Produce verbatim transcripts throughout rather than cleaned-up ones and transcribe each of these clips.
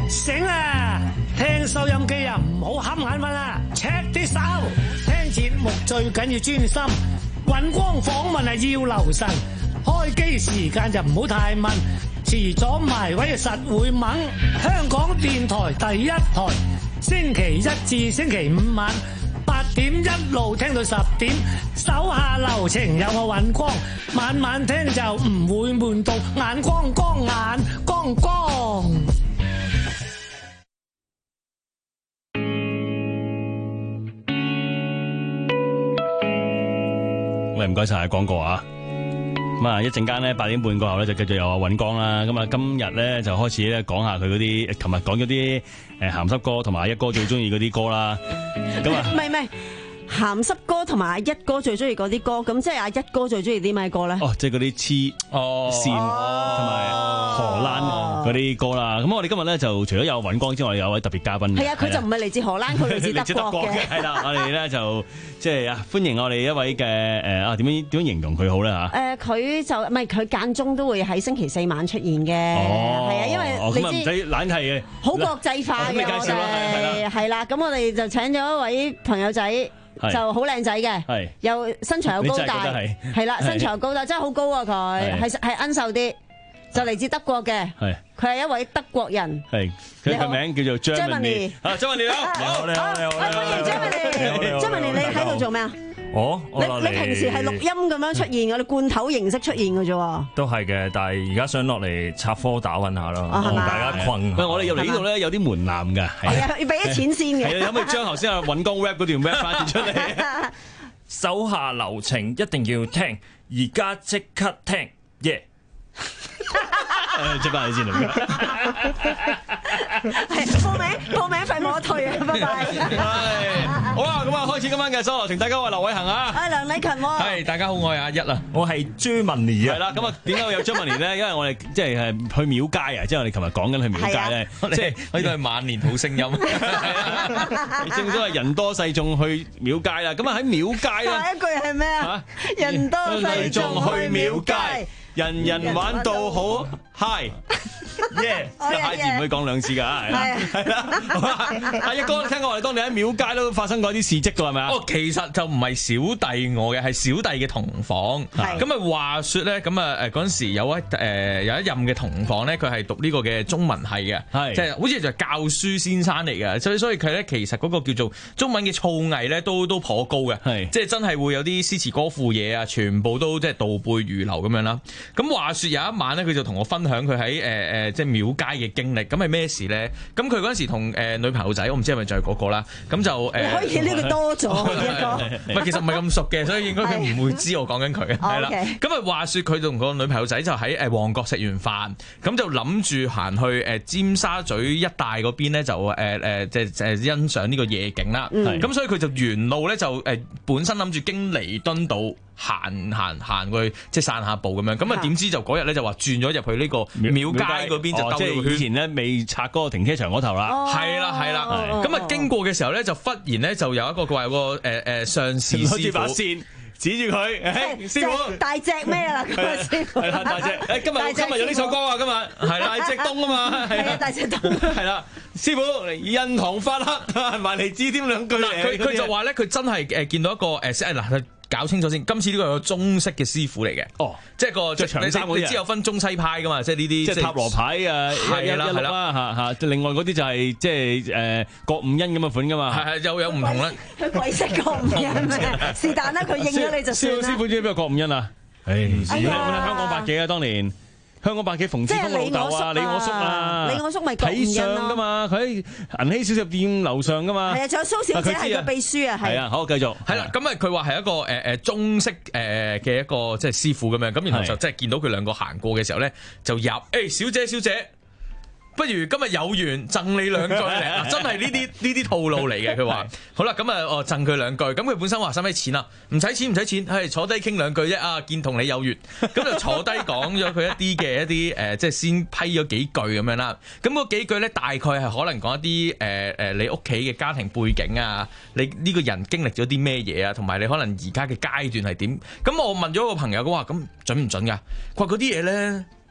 醒啊！聽收音機啊，唔好瞌眼瞓啊 ，check 啲手。聽節目最緊要專心，尹光訪問係要留神。開機時間就唔好太問，遲咗埋位實會懵。香港電台第一台，星期一至星期五晚八點一路聽到十點，手下留情有我尹光，晚晚聽就唔會悶到眼光光眼光光。 喂，唔該晒廣告啊！咁啊，一陣間咧八點半過後咧就繼續有阿尹光啦。咁啊，今日咧就開始咧講下佢嗰啲，琴日講咗啲誒鹹濕歌，同埋一哥最中意嗰啲歌啦。咁啊， 唔係唔係鹹濕歌同埋阿一哥最中意嗰啲歌，咁即係阿一哥最中意啲咩歌咧？ 哦，即係嗰啲黐哦線同埋荷蘭嗰啲歌啦。咁我哋今日咧就除咗有尹光之外，有位特別嘉賓。 係啊，佢就唔係嚟自荷蘭，佢嚟自德國嘅。 係啦，我哋咧就即係啊，歡迎我哋一位嘅誒啊，點樣點樣形容佢好咧嚇？ 誒，佢就唔係佢間中都會喺星期四晚出現嘅。 哦， 係啊，因為咁啊唔使懶係嘅， 好國際化嘅我哋係啦。咁我哋就請咗一位朋友仔。就好靚仔嘅，又身材又高大，係啦，身材又高大，真係好高啊！佢係係奀瘦啲，就嚟自德國嘅，佢係一位德國人。係佢嘅名叫做 Germany。啊 ，Germany 你好，你好，你好，你好， 歡迎 Germany。Germany 你喺度做咩啊？ 我你你平時係錄音咁樣出現嘅，你罐頭形式出現嘅啫。 都係嘅，但係而家想落嚟插科打諢下咯，同大家困。 喂，我哋入嚟呢度咧有啲門檻㗎， 係啊，要俾啲錢先嘅。 係啊，可唔可以將頭先阿尹光 rap 嗰段 rap 翻出嚟？ 手下留情一定要聽，而家即刻聽，耶！ 誒，即翻你先啦。 係報名報名費冇得退啊！拜拜。 係好啦，咁啊開始今晚嘅收留情，大家好，我係劉偉恒啊。 係梁禮勤喎。 係大家好，我係阿一啊，我係 Germany 啊。 係啦，咁啊點解會有 Germany 咧？因為我哋即係係去廟街啊，即係我哋琴日講緊去廟街咧，即係呢個係萬年好聲音。正所謂人多勢眾去廟街啦，咁啊喺廟街咧， 下一句係咩啊？人多勢眾去廟街。 人人玩到好 high，耶！即係 high 字唔可以講兩次㗎，係啦，係啦。阿一哥，聽講我哋當年喺廟街都發生過啲事蹟㗎，係咪啊？ 哦，其實就唔係小弟我嘅，係小弟嘅同房。咁啊話説咧，咁啊誒嗰陣時有一誒有一任嘅同房咧，佢係讀呢個嘅中文系嘅，即係好似就係教書先生嚟嘅，所以所以佢咧其實嗰個叫做中文嘅造詣咧都都頗高嘅，即係真係會有啲詩詞歌賦嘢啊，全部都即係倒背如流咁樣啦。咁話説有一晚咧，佢就同我分享佢喺誒誒即係廟街嘅經歷。咁係咩事咧？咁佢嗰陣時同誒女朋友仔，我唔知係咪就係嗰個啦。咁就誒， 可以呢個多咗一個。 唔係，其實唔係咁熟嘅，所以應該佢唔會知我講緊佢。係啦。咁啊話説佢同個女朋友仔就喺誒旺角食完飯，咁就諗住行去誒尖沙咀一帶嗰邊咧，就誒誒即係誒欣賞呢個夜景啦。咁所以佢就沿路咧就誒本身諗住經彌敦道。行行行過去即係散下步咁樣，咁啊點知就嗰日咧就話轉咗入去呢個廟街嗰邊就兜咗圈。 即係以前咧未拆嗰個停車場嗰頭啦。 係啦係啦，咁啊經過嘅時候咧就忽然咧就有一個佢話有個誒誒上士師傅攞住把線指住佢，誒師傅大隻咩啊？嗰個師傅係啦大隻，誒今日今日有呢首歌啊，今日係大隻東啊嘛，係啊大隻東係啦， 師傅印堂發黑，埋嚟指添兩句嚟。 佢佢就話咧佢真係誒見到一個誒誒嗱。搞清楚先，今次呢個係個中式嘅師傅嚟嘅，哦，即係個着長衫嗰啲，你知有分中西派噶嘛，即係呢啲即係塔羅牌啊，係啦係啦嚇嚇，另外嗰啲就係即係誒郭五恩咁嘅款噶嘛，係係又有唔同啦， 佢鬼識郭五恩咩？是但啦，佢應咗你就算啦。 師傅知唔知邊個郭五恩啊？誒，香港百幾啊，當年。香港百幾馮志峰老豆啊，李我叔啊， 李我叔咪睇相噶嘛，佢喺銀禧小食店樓上噶嘛。 係啊，仲有蘇小姐係個秘書啊， 係啊，好繼續。 係啦，咁啊，佢話係一個誒誒中式誒嘅一個即係師傅咁樣，咁然後就即係見到佢兩個行過嘅時候咧，就入誒小姐小姐。不如今日有緣贈你兩句嚟，真係呢啲呢啲套路嚟嘅。佢話好啦，咁啊，我贈佢兩句。咁佢本身話使唔使錢啊？唔使錢，唔使錢，係坐低傾兩句啫。啊，見同你有緣，咁就坐低講咗佢一啲嘅一啲誒，即係先批咗幾句咁樣啦。咁嗰幾句咧，大概係可能講一啲誒誒，你屋企嘅家庭背景啊，你呢個人經歷咗啲咩嘢啊，同埋你可能而家嘅階段係點。咁我問咗個朋友，佢話咁準唔準㗎？佢話嗰啲嘢咧。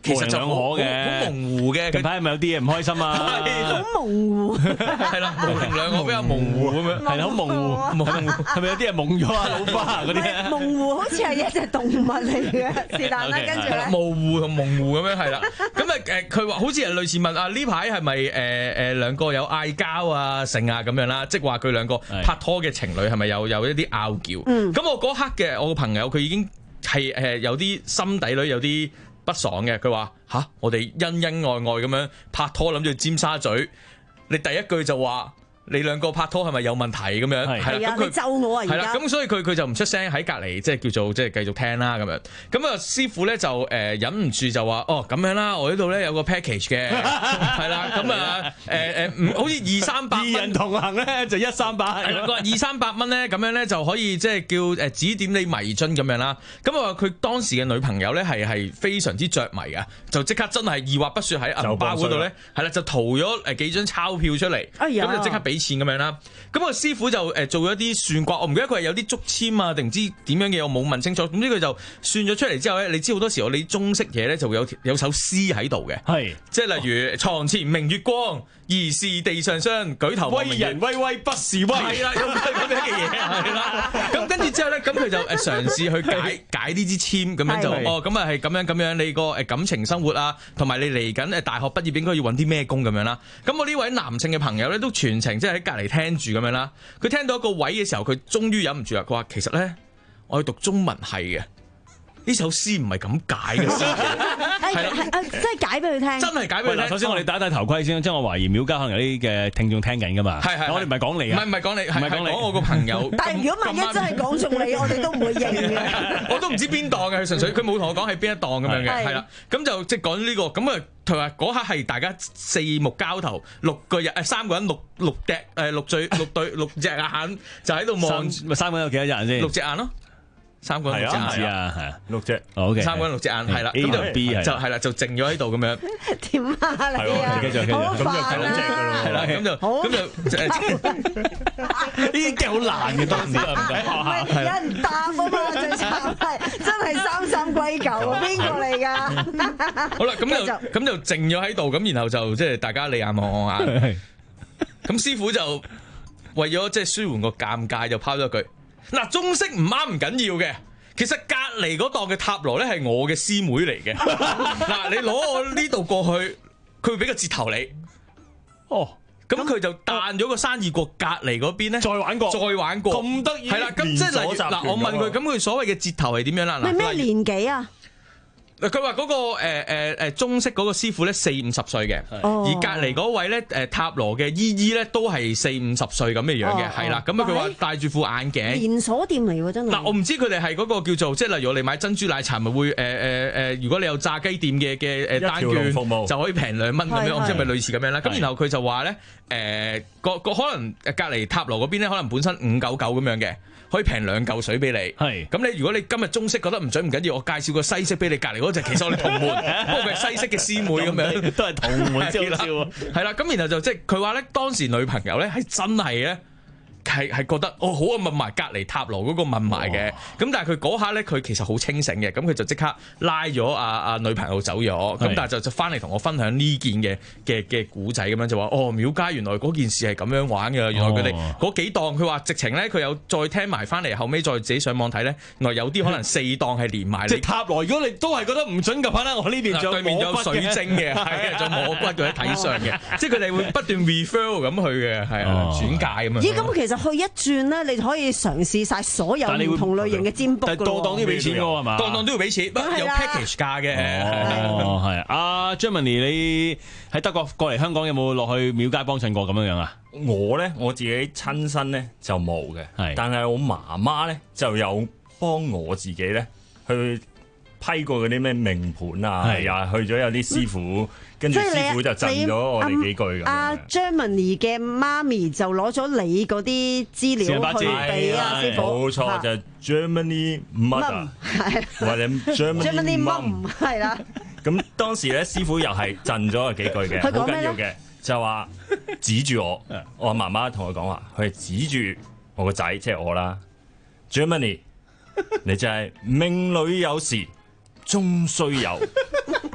其實就好好模糊嘅。 近排係咪有啲嘢唔開心啊？ 好模糊， 係啦，模棱兩可比較模糊咁樣， 係啦，好模糊，模糊係咪有啲人矇咗啊？老花嗰啲模糊好似係一隻動物嚟嘅，是但啦，跟住咧模糊同模糊咁樣係啦。咁啊誒，佢話好似係類似問啊呢排係咪誒誒兩個有嗌交啊成啊咁樣啦，即係話佢兩個拍拖嘅情侶係咪有有一啲拗撬？咁我嗰刻嘅我個朋友佢已經係誒有啲心底裏有啲不爽嘅，佢話吓我哋恩恩愛愛咁樣拍拖，諗住去尖沙咀，你第一句就話你兩個拍拖係咪有問題咁樣？係啦，咁佢咒我啊， 係啦，咁所以佢佢就唔出聲喺隔離，即係叫做即係繼續聽啦咁樣。咁啊師傅咧就誒、呃、忍唔住就話哦咁樣啦，我呢度咧有個 package 嘅，係啦，咁啊誒誒唔好似二三百蚊， 二人同行咧就一三百， 係啦，佢話二三百蚊咧咁樣咧就可以即係叫誒指點你迷津咁樣啦。咁啊佢當時嘅女朋友咧係係非常之着迷啊，就即刻真係二話不説喺銀包嗰度咧係啦就塗咗誒幾張鈔票出嚟，咁、哎、呀就即刻俾錢咁樣啦。咁個師傅就誒做咗啲算卦，我唔記得佢係有啲竹籤啊定唔知點樣嘅，我冇問清楚。總之佢就算咗出嚟之後咧，你知好多時候你中式嘢咧就會有有首詩喺度嘅，係是即係例如床前明月光，疑是地上霜，舉頭望明月，威人威威不是威，係啦，有咁樣嘅嘢係啦。咁跟住之後咧，咁佢就誒嘗試去解解呢支籤，咁樣就哦咁啊係咁樣咁樣，你個誒感情生活啊，同埋你嚟緊誒大學畢業應該要揾啲咩工咁樣啦。咁我呢位男性嘅朋友咧都全程即係喺隔離聽住咁樣啦。佢聽到一個位嘅時候，佢終於忍唔住啦。佢話其實咧，我要讀中文系嘅。呢首詩唔係咁解嘅，係啦， 真係解俾佢聽， 真係解俾佢聽。 首先我哋戴一戴頭盔先，即係我懷疑廟街可能有啲嘅聽眾聽緊噶嘛。係係，我哋唔係講你啊， 唔係唔係講你，唔係講我個朋友。 但係如果萬一真係講中你，我哋都唔會認嘅。 我都唔知邊檔嘅，佢純粹佢冇同我講係邊一檔咁樣嘅，係啦。咁就即係講呢個，咁啊，同埋嗰刻係大家四目交投，六個人誒三個人六六隻誒六對六對六隻眼就喺度望。 三個人有幾多隻眼先？ 六隻眼咯。三個人六隻眼啊，係啊，六隻 ，OK，三個人六隻眼，係啦，咁就 B 就係啦，就靜咗喺度咁樣。 點啊你啊？ 繼續繼續，咁就九隻噶咯，係啦，咁就咁就呢啲驚好難嘅，當時唔敢。有人答啊嘛，最慘係真係三三歸九，邊個嚟㗎？ 好啦，咁就咁就靜咗喺度，咁然後就即係大家你眼望我眼。咁師傅就為咗即係舒緩個尷尬，就拋咗一句。嗱，中式唔啱唔緊要嘅，其實隔離嗰檔嘅塔羅咧係我嘅師妹嚟嘅。嗱，你攞我呢度過去，佢會俾個折頭你。哦，咁佢就彈咗個生意過隔離嗰邊咧，再玩過，再玩過，咁得意。係啦，咁即係例如嗱，我問佢，咁佢所謂嘅折頭係點樣啦？ 嗱，咩年紀啊？ 佢話嗰個誒誒誒中式嗰個師傅咧四五十歲嘅，哦、而隔離嗰位咧誒塔羅嘅姨姨咧都係四五十歲咁嘅樣嘅，係啦、哦。咁啊佢話戴住副眼鏡， 連鎖店嚟喎真係。嗱， 我唔知佢哋係嗰個叫做即係例如我哋買珍珠奶茶咪會誒誒誒，如果你有炸雞店嘅嘅誒單券服務就可以平兩蚊咁樣，我唔知係咪類似咁樣啦。咁然後佢就話咧誒個個可能隔離塔羅嗰邊咧可能本身五九九咁樣嘅。可以平兩嚿水俾你，係咁你如果你今日中式覺得唔準唔緊要，我介紹個西式俾你隔離嗰隻，其實我哋同門，不過佢係西式嘅師妹咁樣， 都係同門招招啊， 係啦，咁然後就即係佢話咧，當時女朋友咧係真係咧。係係覺得哦好啊，問埋隔離塔羅嗰個問埋嘅，咁但係佢嗰下咧佢其實好清醒嘅，咁佢就即刻拉咗阿阿女朋友走咗，咁是但係就就翻嚟同我分享呢件嘅嘅嘅古仔咁樣就話哦廟街原來嗰件事係咁樣玩嘅，原來佢哋嗰幾檔佢話直情咧佢有再聽埋翻嚟，後尾再自己上網睇咧，原來有啲可能四檔係連埋。即係塔羅，如果你都係覺得唔準嘅話咧，我呢邊仲對面有水晶嘅，係仲摸骨嘅睇相嘅，即係佢哋會不斷 refer 咁去嘅，係啊轉介咁樣。 咦咁其實去一轉咧，你可以嘗試晒所有唔同類型嘅占卜㗎喎。但係檔檔都要俾錢㗎喎，係嘛？檔檔都要俾錢，有 package 價嘅。 哦，係。阿 Germany，你喺德國過嚟香港有冇落去廟街幫襯過咁樣樣啊？ 我咧我自己親身咧就冇嘅， 係。 但係我媽媽咧就有幫我自己咧去批過嗰啲咩命盤啊，又係去咗有啲師傅。跟住師傅就贈咗我哋幾句咁。 阿 Germany 嘅媽咪就攞咗你嗰啲資料去俾阿師傅。 冇錯，就係 Germany mother 或者 Germany mum 係啦。 咁當時咧，師傅又係贈咗我幾句嘅，好緊要嘅，就話指住我，我媽媽同佢講話，佢係指住我個仔，即係我啦。Germany，你就係命裏有時終須有。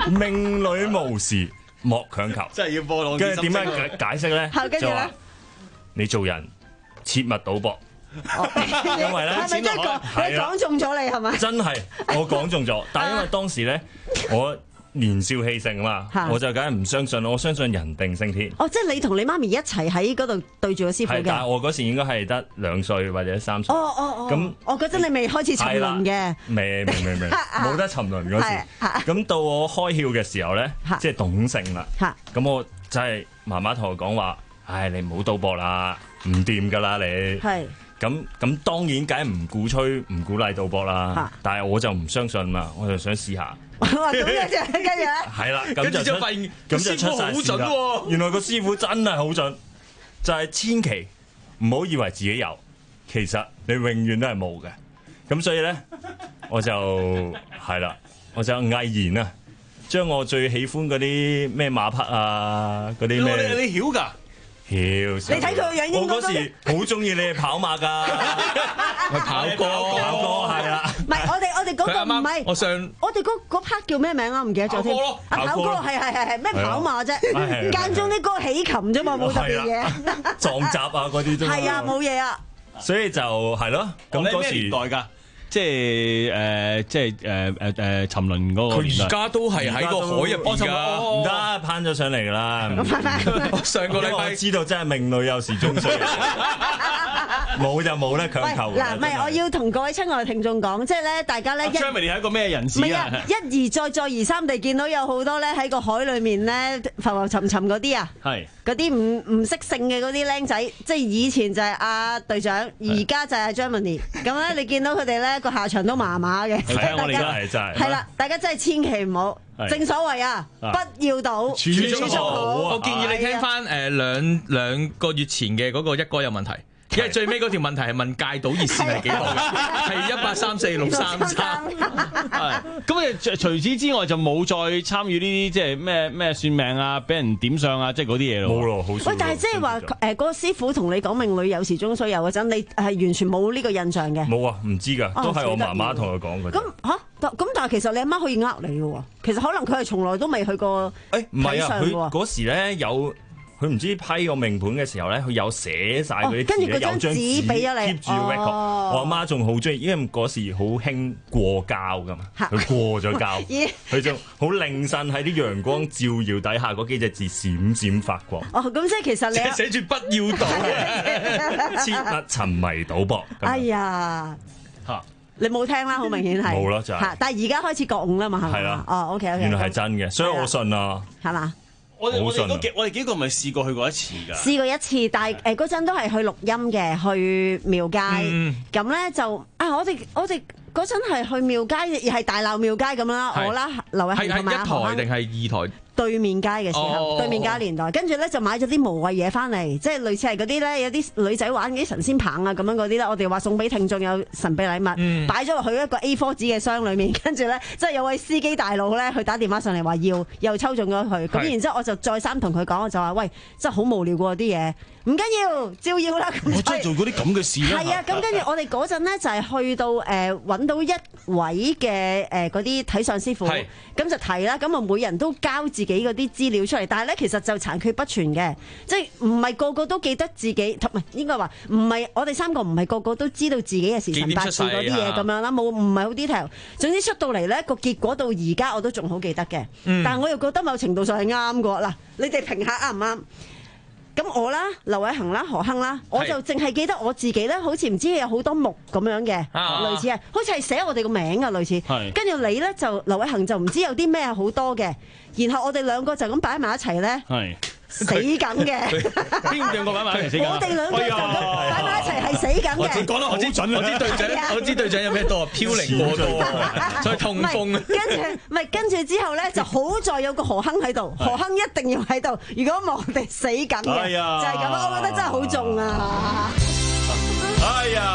命裏無時莫強求， 真係要播浪。 跟住點樣解解釋咧？就話你做人切勿賭博。因為咧， 係咪真係講你講中咗你係咪？ 真係我講中咗，但係因為當時咧，我年少氣盛啊嘛，我就梗係唔相信，我相信人定勝天。 哦，即係你同你媽咪一齊喺嗰度對住個師傅嘅。 但係我嗰時應該係得兩歲或者三歲。 哦哦哦。 咁我嗰陣你未開始沉淪嘅。 未未未未，冇得沉淪嗰時。咁到我開竅嘅時候咧，即係懂性啦。咁我真係媽媽同我講話，唉，你唔好賭博啦，唔掂噶啦你。係。咁咁當然梗係唔鼓吹唔鼓勵賭博啦，但係我就唔相信嘛，我就想試下。 咁跟住跟住咧， 係啦，咁就出咁就出晒事啦。原來個師傅真係好準，就係千祈唔好以為自己有，其實你永遠都係冇嘅。咁所以咧，我就係啦，我就毅然啊，將我最喜歡嗰啲咩馬匹啊，嗰啲咩， 你曉㗎？ 你睇佢個樣應該我嗰時好中意你哋跑馬㗎， 去跑歌， 跑歌係啦。 唔係我哋我哋嗰個唔係， 我上我哋嗰嗰 part 叫咩名啊？唔記得咗添。跑歌係係係係咩跑馬啫？間中啲歌起琴啫嘛，冇特別嘢。 撞閘啊嗰啲啫。 係啊，冇嘢啊。 所以就係咯。咁嗰時代㗎。即係誒，即係誒誒誒沉淪嗰個。 佢而家都係喺個海入邊㗎， 唔得，攀咗上嚟㗎啦。 上個禮拜知道真係命裏有時終須，冇就冇咧，強求。 嗱，唔係我要同各位親愛嘅聽眾講，即係咧，大家咧一 Germany 係一個咩人士啊？ 一而再，再而三地見到有好多咧喺個海裡面咧浮浮沉沉嗰啲啊，係嗰啲唔唔識性嘅嗰啲僆仔，即係以前就係阿隊長，而家就係 Germany。咁咧，你見到佢哋咧個下場都麻麻嘅。 係我哋真係真係。 係啦，大家真係千祈唔好。正所謂啊，不要賭， 儲蓄好。我建議你聽翻誒兩兩個月前嘅嗰個一哥有問題。因為最尾嗰條問題係問戒賭熱線係幾多嘅，係一八三四六三三。 咁誒除此之外就冇再參與呢啲即係咩咩算命啊、俾人點相啊，即係嗰啲嘢咯。 冇咯，好少。 喂，但係即係話誒嗰個師傅同你講命裏有時終須有嗰陣，你係完全冇呢個印象嘅。 冇啊，唔知㗎，都係我媽媽同佢講嘅。 咁嚇，咁但係其實你阿媽可以呃你嘅喎，其實可能佢係從來都未去過睇相嘅喎。佢嗰時咧有。佢唔知批個命盤嘅時候咧，佢有寫晒嗰啲字，有張紙俾咗你 keep 住 record。我阿媽仲好中意，因為嗰時好興過膠噶嘛，佢過咗膠，佢就好令身喺啲陽光照耀底下，嗰幾隻字閃閃發光。 哦，咁即係其實你寫住不要賭， 切勿沉迷賭博。 哎呀，嚇你冇聽啦，好明顯係冇咯，就係。 但係而家開始覺悟啦嘛，係咪？係啦。哦 ，OK OK。 原來係真嘅，所以我信啊。 係嘛？ 我哋我哋都幾我哋幾個咪試過去過一次㗎。 試過一次，但係誒嗰陣都係去錄音嘅，去廟街。咁咧、嗯、就啊，我哋我哋嗰陣係去廟街，亦係大鬧廟街咁啦。是我啦，劉偉恒同埋阿何係一台定係二台？ 對面街嘅時候，哦、對面街年代，跟住咧就買咗啲無謂嘢翻嚟，即係類似係嗰啲咧，有啲女仔玩嗰啲神仙棒啊咁樣嗰啲咧，我哋話送俾聽眾有神秘禮物，擺咗落去一個 A 四 紙嘅箱裏面，跟住咧即係有位司機大佬咧，佢打電話上嚟話要，又抽中咗佢，咁是然之後我就再三同佢講，我就話喂，真係好無聊喎啲嘢。唔緊要，照要啦。 我真係做嗰啲咁嘅事啦。 係啊，咁跟住我哋嗰陣咧就係去到誒揾、呃、到一位嘅誒嗰啲睇相師傅，咁是就提啦。咁啊，每人都交自己嗰啲資料出嚟，但係咧其實就殘缺不全嘅，即係唔係個個都記得自己，唔係應該話唔係我哋三個唔係個個都知道自己嘅時辰八字嗰啲嘢咁樣啦，冇唔係好 detail。總之出到嚟咧個結果到而家我都仲好記得嘅，嗯、但係我又覺得某程度上係啱嘅。嗱，你哋評下啱唔啱？咁我啦，劉偉恒啦，何亨啦，我就淨係記得我自己咧，好似唔知有好多木咁樣嘅，啊、類似係，好似係寫我哋個名啊，類似。跟住是你咧就劉偉恒就唔知有啲咩好多嘅，然後我哋兩個就咁擺埋一齊咧。死緊嘅， 邊兩個擺埋一齊死緊？ 我哋兩個就咁擺埋一齊係死緊嘅。 我講得好準，我知隊長，我知隊長有咩多啊？飄零過多，所以痛風。 跟住，唔係跟住之後咧，就好在有個何亨喺度，何亨一定要喺度。如果冇我哋死緊嘅，就係咁啊！我覺得真係好重啊！ 哎呀！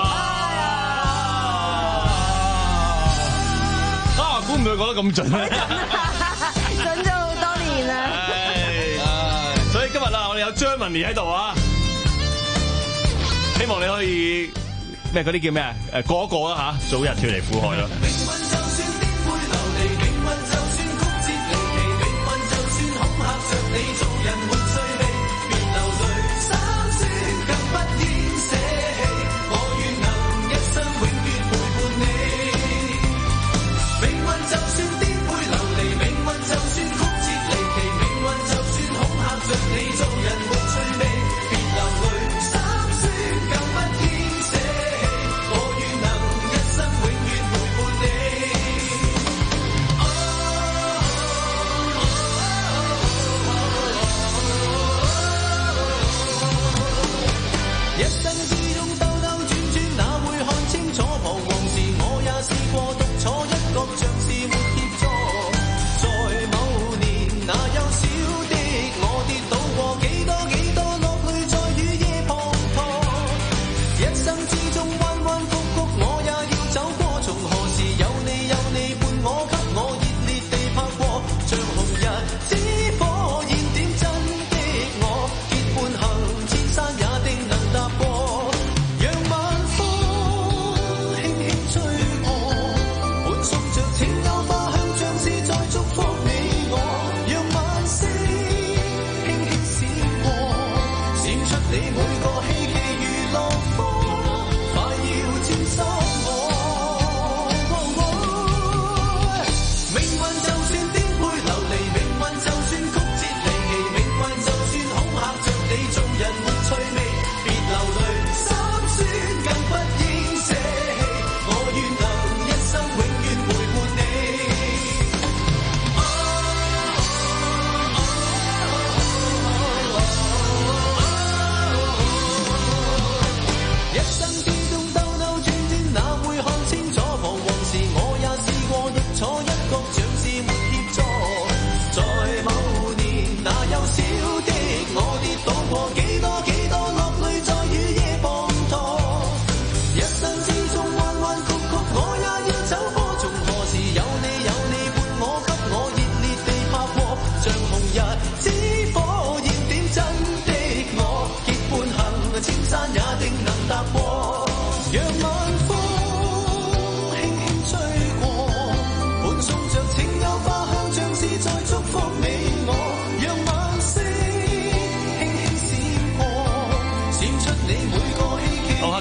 啊，估唔到講得咁準啊！ 準咗好多年啦。 所以今日啦，我哋有張文年喺度啊，希望你可以咩嗰啲叫咩啊？誒過一過啦嚇，早日脫離苦海咯。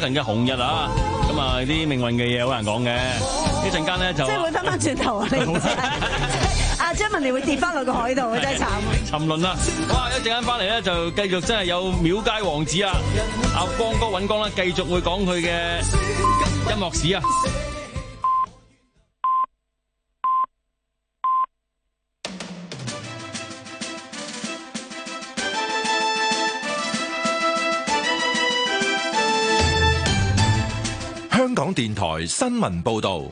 近嘅紅日啊，咁啊啲命運嘅嘢好難講嘅，呢陣間咧就即係會翻翻轉頭啊！你唔知阿張文你會跌翻落個海度，真係慘。 沉淪啦！哇！一陣間翻嚟咧就繼續真係有廟街王子啊，阿光哥尹光咧繼續會講佢嘅音樂史啊！ 香港電台新聞報道。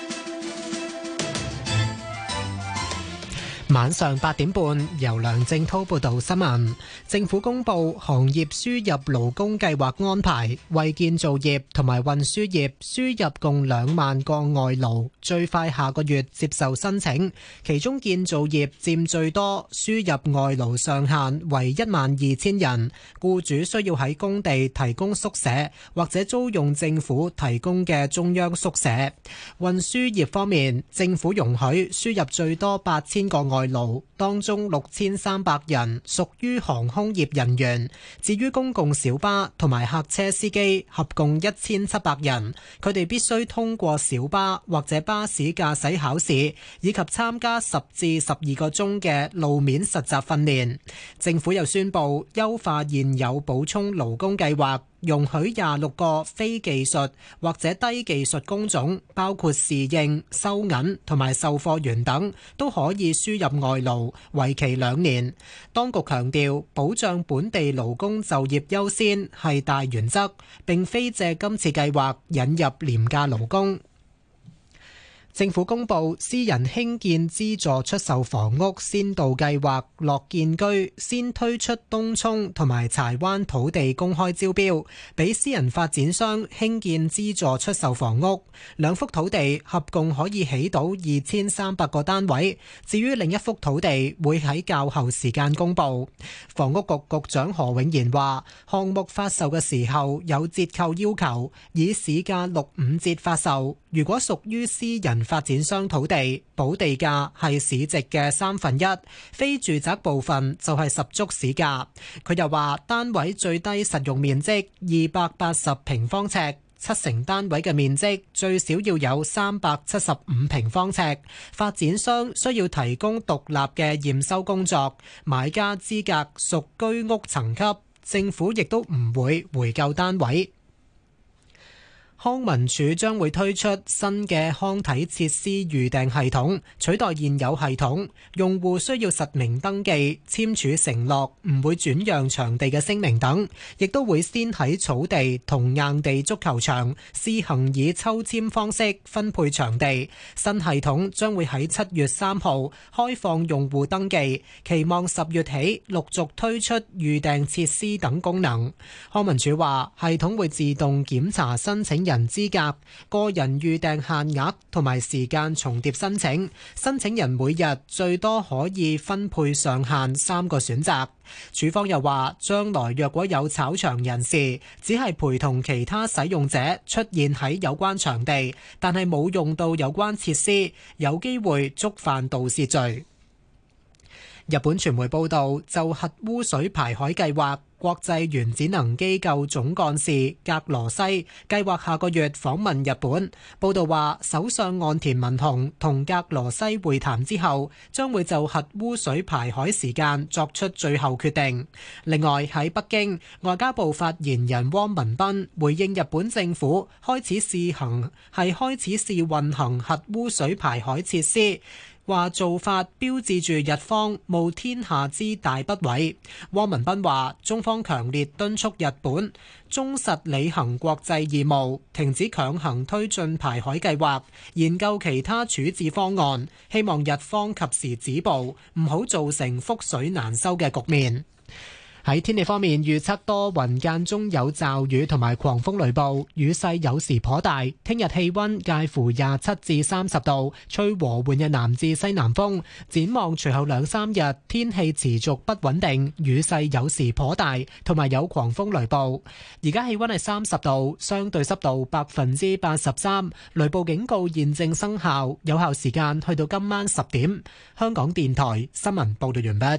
晚上八點半，由梁正滔報道新聞。政府公布行業輸入勞工計劃安排，為建造業同埋運輸業輸入共兩萬個外勞，最快下個月接受申請。其中建造業佔最多，輸入外勞上限為一萬二千人。僱主需要喺工地提供宿舍，或者租用政府提供嘅中央宿舍。運輸業方面，政府容許輸入最多八千個外勞，當中六千三百人屬於航空業人員。至於公共小巴同埋客車司機，合共一千七百人，佢哋必須通過小巴或者巴士駕駛考試，以及參加十至十二個鐘嘅路面實習訓練。政府又宣布優化現有補充勞工計劃，容許廿六個非技術或者低技術工種，包括侍應、收銀同埋售貨員等，都可以輸入外勞，為期兩年。當局強調，保障本地勞工就業優先係大原則，並非借今次計劃引入廉價勞工。政府公布私人興建資助出售房屋先導計劃樂建居，先推出東涌同埋柴灣土地公開招標，俾私人發展商興建資助出售房屋。兩幅土地合共可以起到二千三百個單位。至於另一幅土地會喺較後時間公布。房屋局局長何永賢話，項目發售嘅時候有折扣要求，以市價六五折發售。如果屬於私人發展商土地，補地價係市值嘅三分一，非住宅部分就係十足市價。佢又話，單位最低實用面積二百八十平方尺，七成單位嘅面積最少要有三百七十五平方尺。發展商需要提供獨立嘅驗收工作，買家資格屬居屋層級，政府亦都唔會回購單位。康文署將會推出新嘅康體設施預訂系統，取代現有系統。用戶需要實名登記、簽署承諾唔會轉讓場地嘅聲明等，亦都會先喺草地同硬地足球場試行以抽籤方式分配場地。新系統將會喺七月三號開放用戶登記，期望十月起陸續推出預訂設施等功能。康文署話，系統會自動檢查申請人人資格、個人預訂限額同埋時間重疊申請，申請人每日最多可以分配上限三個選擇。署方又話，將來若果有炒場人士只係陪同其他使用者出現喺有關場地，但係冇用到有關設施，有機會觸犯盜竊罪。日本傳媒報道，就核污水排海計劃，國際原子能機構總幹事格羅西計劃下個月訪問日本。報道話，首相岸田文雄同格羅西會談之後，將會就核污水排海時間作出最後決定。另外喺北京，外交部發言人汪文斌回應日本政府開始試行係開始試運行核污水排海設施，話做法標誌住日方冒天下之大不韙。汪文斌話，中方強烈敦促日本忠實履行國際義務，停止強行推進排海計劃，研究其他處置方案，希望日方及時止步，唔好造成覆水難收嘅局面。喺天氣方面，預測多雲間中有驟雨同埋狂風雷暴，雨勢有時頗大。聽日氣溫介乎廿七至三十度，吹和緩嘅南至西南風。展望隨後兩三日，天氣持續不穩定，雨勢有時頗大，同埋有狂風雷暴。而家氣溫係三十度，相對濕度百分之八十三，雷暴警告現正生效，有效時間去到今晚十點。香港電台新聞報道完畢。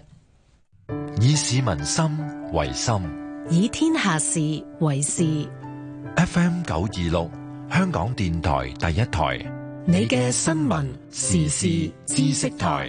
以市民心為心， 以天下事為事。 F M 九二六，香港電台第一台， 你嘅新聞時事知識台。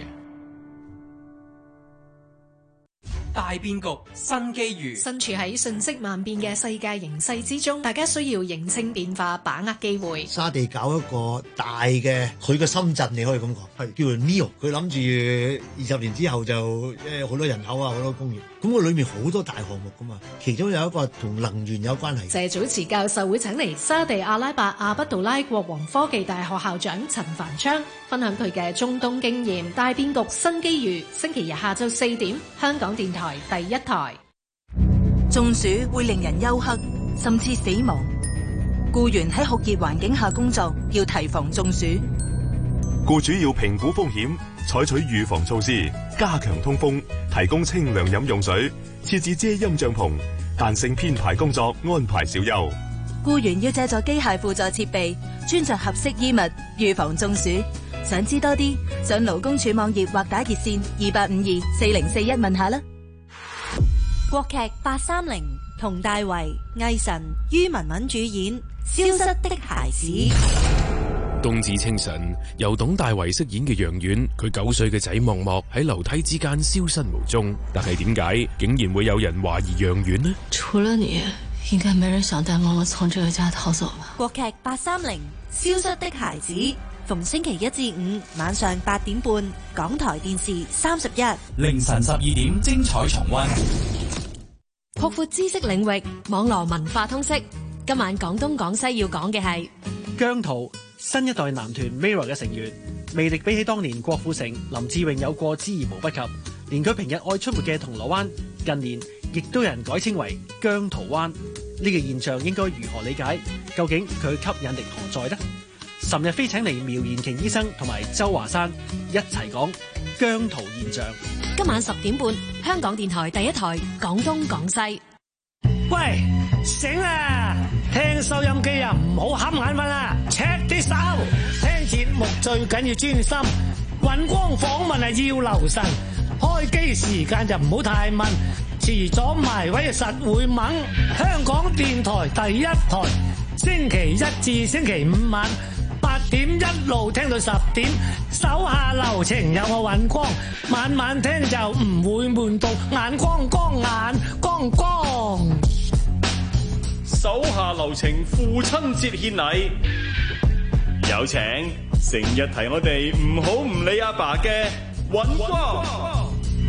大變局，新機遇。身處喺瞬息萬變嘅世界形勢之中，大家需要認清變化，把握機會。 沙地搞一個大嘅，佢嘅深圳你可以咁講，係叫做 Neo。佢諗住二十年之後就誒好多人口啊，好多工業。咁佢裏面好多大項目噶嘛，其中有一個同能源有關係。 謝祖慈教授會請嚟沙地阿拉伯阿卜杜拉國王科技大學校長陳繁昌，分享佢嘅中東經驗。大變局，新機遇。星期日下晝四點，香港電台第一台。 中暑會令人休克，甚至死亡。僱員喺酷熱環境下工作，要提防中暑。 僱主要評估風險，採取預防措施，加強通風，提供清涼飲用水，設置遮陰帳篷，彈性編排工作，安排小休。 僱員要借助機械輔助設備，穿着合適衣物，預防中暑。想知多啲，上勞工處網頁或打熱線二八五二四零四一問下啦。國劇八三零，佟大為、魏晨、于文文主演《消失的孩子》。 冬至清晨，由董大為飾演嘅楊遠，佢九歲嘅仔默默喺樓梯之間消失無蹤。但係點解竟然會有人懷疑楊遠呢？ 除了你，應該沒人想帶默默從這個家逃走吧？ 國劇八三零，《消失的孩子》，逢星期一至五晚上八點半，港台電視三十一， 凌晨十二點精彩重溫。 擴闊知識領域，網絡文化通識。今晚廣東廣西要講嘅係姜濤，新一代男團 Mirror 嘅成員，魅力比起當年郭富城、林志穎有過之而無不及。連佢平日愛出沒嘅銅鑼灣，近年亦都有人改稱為姜濤灣。呢、這個現象應該如何理解？究竟佢吸引力何在呢？尋日飛請嚟苗延瓊醫生同埋周華山一齊講姜濤現象。 今晚十點半，香港電台第一台廣東廣西。 喂，醒啦！聽收音機啊，唔好瞌眼瞓啦 ，check 啲手。聽節目最緊要專心，尹光訪問係要留神，開機時間就唔好太問，遲咗埋位實會懵。香港電台第一台，星期一至星期五晚八點一路聽到十點，手下留情有我尹光，晚晚聽就唔會悶到眼光光眼光光。 手下留情，父親節獻禮，有請成日提我哋唔好唔理阿爸嘅尹光。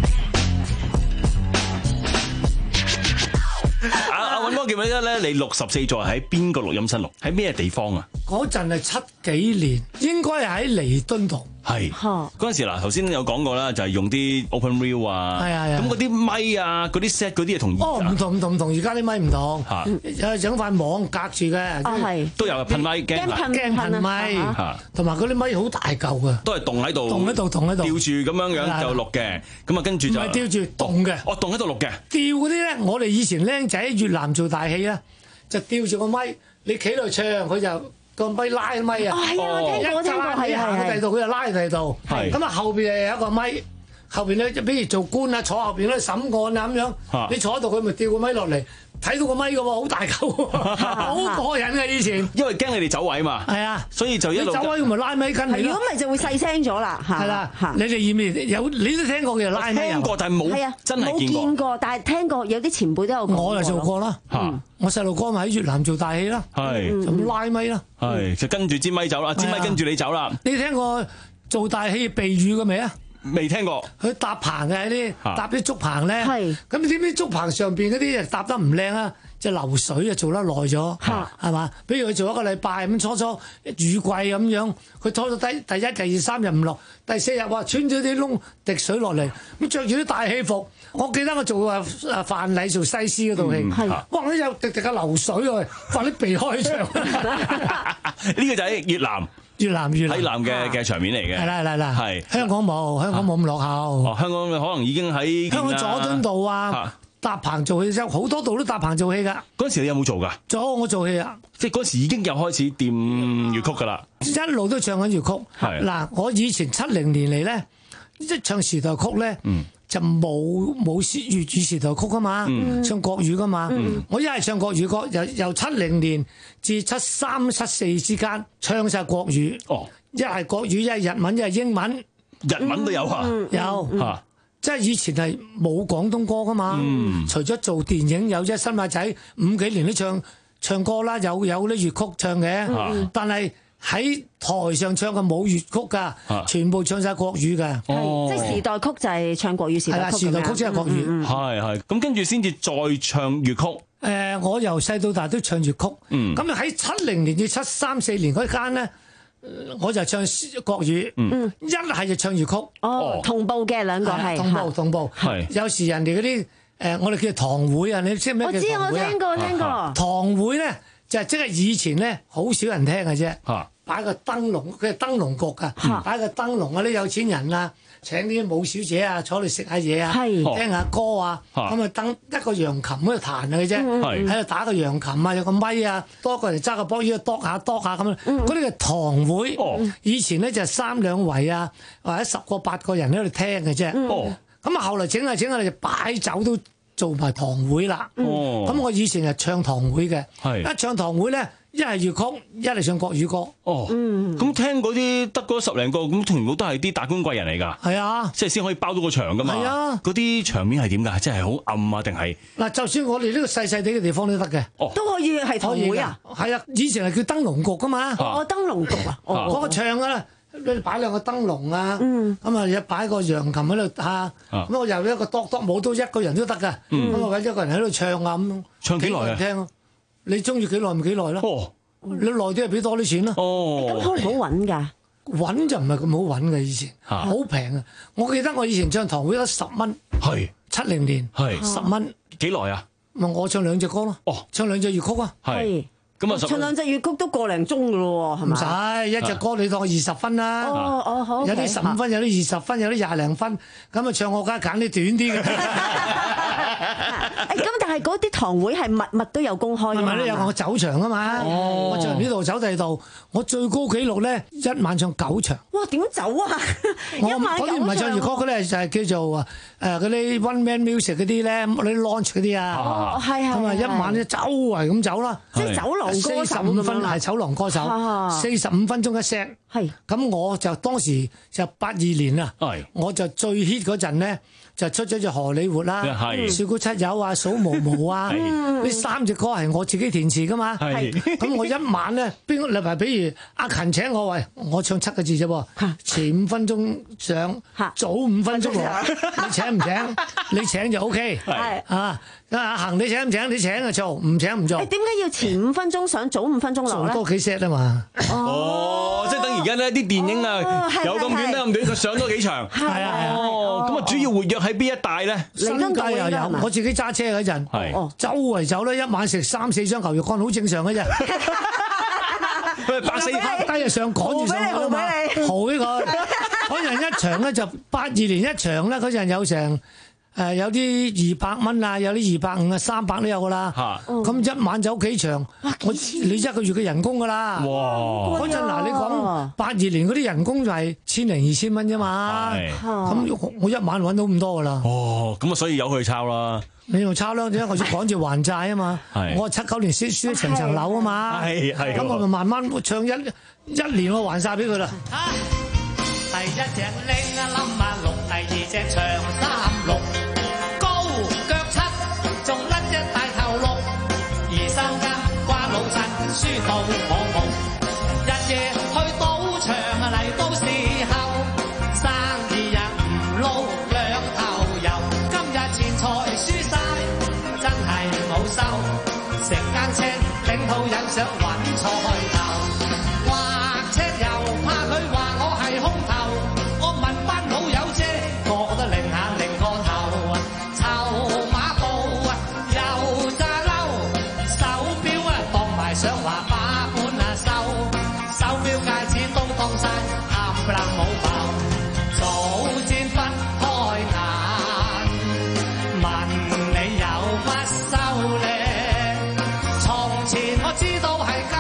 阿阿尹光記唔記得咧？你六十四座喺邊個錄音室錄？喺咩地方啊？ 嗰陣係七幾年，應該係喺彌敦道。 係嗰陣時嗱，頭先有講過啦，就係用啲 open reel 啊，咁嗰啲咪啊，嗰啲 set 嗰啲嘢同哦唔同唔同唔同，而家啲咪唔同，有整塊網隔住嘅， 係都有噴咪鏡鏡噴咪，同埋嗰啲咪好大嚿嘅， 都係凍喺度， 凍喺度，凍喺度， 吊住咁樣樣就錄嘅，咁啊跟住就唔係吊住凍嘅， 哦凍喺度錄嘅， 吊嗰啲咧，我哋以前僆仔喺越南做大戲咧，就吊住個咪，你企度唱佢就。個咪拉咪啊！ 係啊，我聽過，我聽過，係啊， 喺第度佢就拉喺第度。咁啊，後邊誒有一個咪，後邊咧，比如做官啊，坐後邊咧審案啊咁樣，你坐喺度佢咪吊個咪落嚟，睇到個咪嘅喎，好大嚿，好過癮嘅以前。 因為驚你哋走位嘛。係啊， 所以就一路走位咪拉咪跟你咯。 如果咪就會細聲咗啦。 係啦，你哋意唔意有？你都聽過嘅拉咪？ 聽過，但係冇真係見過。 冇見過，但係聽過有啲前輩都有講。 我就做過啦。我細路哥咪喺越南做大戲啦， 係咁拉咪啦， 係就跟住支咪走啦，支咪跟住你走啦。 你聽過做大戲避雨嘅未啊？ 未聽過。 佢搭棚嘅啲搭啲竹棚咧，咁點知竹棚上邊嗰啲搭得唔靚啊？就流水啊，做得耐咗，係嘛？比如佢做一個禮拜咁，初初雨季咁樣，佢拖到第第一、第二、三日唔落，第四日哇穿咗啲窿滴水落嚟，咁着住啲大戲服。我記得我做啊啊范蠡做西施嗰套戲，哇！你有滴滴嘅流水喎，快啲避開場。 呢個就係越南。 越南越南喺南嘅嘅場面嚟嘅， 係啦係啦係啦， 係香港冇，香港冇咁落後。 哦，香港可能已經喺香港佐敦道啊，搭棚做戲，好多度都搭棚做戲㗎。 嗰陣時你有冇做㗎？ 做我做戲啊， 即係嗰陣時已經有開始掂粵曲㗎啦， 一路都唱緊粵曲。嗱，我以前七零年嚟咧，即係唱時代曲咧。嗯就就冇冇粵語時代曲噶嘛，嗯、唱國語噶嘛。嗯、我一係唱國語歌，由由七零年至七三七四之間唱晒國語。哦，一係國語，一係日文，一係英文。 日文都有啊， 嗯、有嚇。嗯即係以前係冇廣東歌噶嘛，嗯、除咗做電影有啫，新馬仔五幾年都唱唱歌啦，有有啲粵曲唱嘅，嗯、但係喺台上唱嘅冇粵曲㗎，啊、全部唱晒國語㗎。 哦、即係時代曲就係唱國語時代曲。係啦， 時代曲即係國語。 係係、嗯，咁跟住先至再唱粵曲。誒、 呃，我由細到大都唱粵曲。咁喺七零年至七三四年嗰間咧。我就唱國語，嗯、一係就唱粵曲， 哦，同步嘅兩個係同步同步，係有時人哋嗰啲誒，我哋叫堂會啊，你知咩叫堂會啊？ 我知我聽過聽過。 堂會咧就係即係以前咧好少人聽嘅啫，啊、擺個燈籠，佢係燈籠局噶，啊、擺個燈籠啊啲有錢人啊。請啲舞小姐啊，坐嚟食下嘢啊，聽下歌啊，咁啊等一個揚琴喺度彈嘅啫，喺度打個揚琴啊，有個咪啊，多個人揸個波衣度下度下咁樣，嗰啲叫堂會。以前咧就三兩圍啊，或者十個八個人喺度聽嘅啫。咁啊後來整下整下就擺酒都做埋堂會啦。咁我以前係唱堂會嘅，一唱堂會咧。一係粵曲，一係唱國語歌。 哦，咁聽嗰啲得嗰十零個，咁全部都係啲達官貴人嚟㗎。 係啊， 即係先可以包到個場㗎嘛。係啊，嗰啲場面係點㗎？即係好暗啊，定係嗱？就算我哋呢個細細地嘅地方都得嘅。 哦，都可以係堂會啊。 係啊，以前係叫燈籠局㗎嘛。 哦，燈籠局啊。哦， 嗰個唱㗎啦，你擺兩個燈籠啊。嗯。咁啊，又擺個揚琴喺度嚇。咁我又一個哆哆舞都一個人都得㗎。嗯。咁我揾一個人喺度唱啊咁。 唱幾耐啊？ 聽。你中意幾耐咪幾耐咯？哦，你耐啲就俾多啲錢咯。 哦，咁好唔好揾㗎？ 揾就唔係咁好揾嘅，以前好平啊！我記得我以前唱堂會得十蚊，係七零年，係十蚊。 幾耐啊？ 咪我唱兩隻歌咯。哦，唱兩隻粵曲啊。 係。咁啊，唱兩隻粵曲都個零鐘㗎咯喎，係咪？ 唔使，一隻歌你當二十分啦。 哦哦好。 有啲十五分，有啲二十分，有啲廿零分。咁啊，唱我梗係揀啲短啲嘅。 誒咁，但係嗰啲堂會係密密都有公開㗎嘛？ 咪咧有我走場啊嘛！我唱完呢度走第二度，我最高紀錄咧一晚唱九場。 哇！點走啊？一晚九場。 嗰啲唔係唱粵曲嗰啲，就係叫做誒嗰啲 one man music 嗰啲咧，嗰啲 launch 嗰啲啊。 哦，係係。 咁啊，一晚咧周圍咁走啦。 即係走廊歌手。 四十五分係走廊歌手，四十五分鐘一 set。係。咁我就當時就八二年啊，我就最 hit 嗰陣咧。就出咗隻荷里活啦，小姑七友啊，數毛毛啊，呢三隻歌係我自己填詞噶嘛。咁我一晚咧，邊個例如比如阿勤請我喂，我唱七個字啫喎，前五分鐘上，早五分鐘落，你請唔請？你請就 OK。係啊，阿恒你請唔請？你請就做，唔請唔做。 誒點解要前五分鐘上，早五分鐘落咧？ 做多幾 set 啊嘛。 哦，即係等而家呢啲電影啊，有咁短得咁短，佢上多幾場。 係啊係啊。 哦，咁啊主要活躍喺邊一帶咧？ 新界又有，我自己揸車嗰陣，係周圍走咧，一晚食三四箱牛肉乾，好正常嘅啫。 八四拍低就上趕住上㗎嘛，豪呢個嗰陣一場咧就八二年一場咧，嗰陣有成誒有啲二百蚊啊，有啲二百五啊，三百都有㗎啦。咁一晚走幾場，我你一個月嘅人工㗎啦。哇！嗰陣嗱，你講八二年嗰啲人工就係千零二千蚊啫嘛。咁我一晚揾到咁多㗎啦。 哦，咁啊，所以有去抄啦。 你用抄啦，因為我要趕住還債啊嘛。我七九年輸輸咗成層樓啊嘛。係係。咁我咪慢慢唱一一年，我還晒俾佢啦。第一隻拎啊冧啊六，第二隻長三六，高腳七，仲甩隻大頭六，二三間瓜老襯，輸到我冇，日夜去賭場啊嚟到時候，生意啊唔撈兩頭油，今日錢財輸晒，真係冇收，成間車頂套人想揾錯頭。我知道係。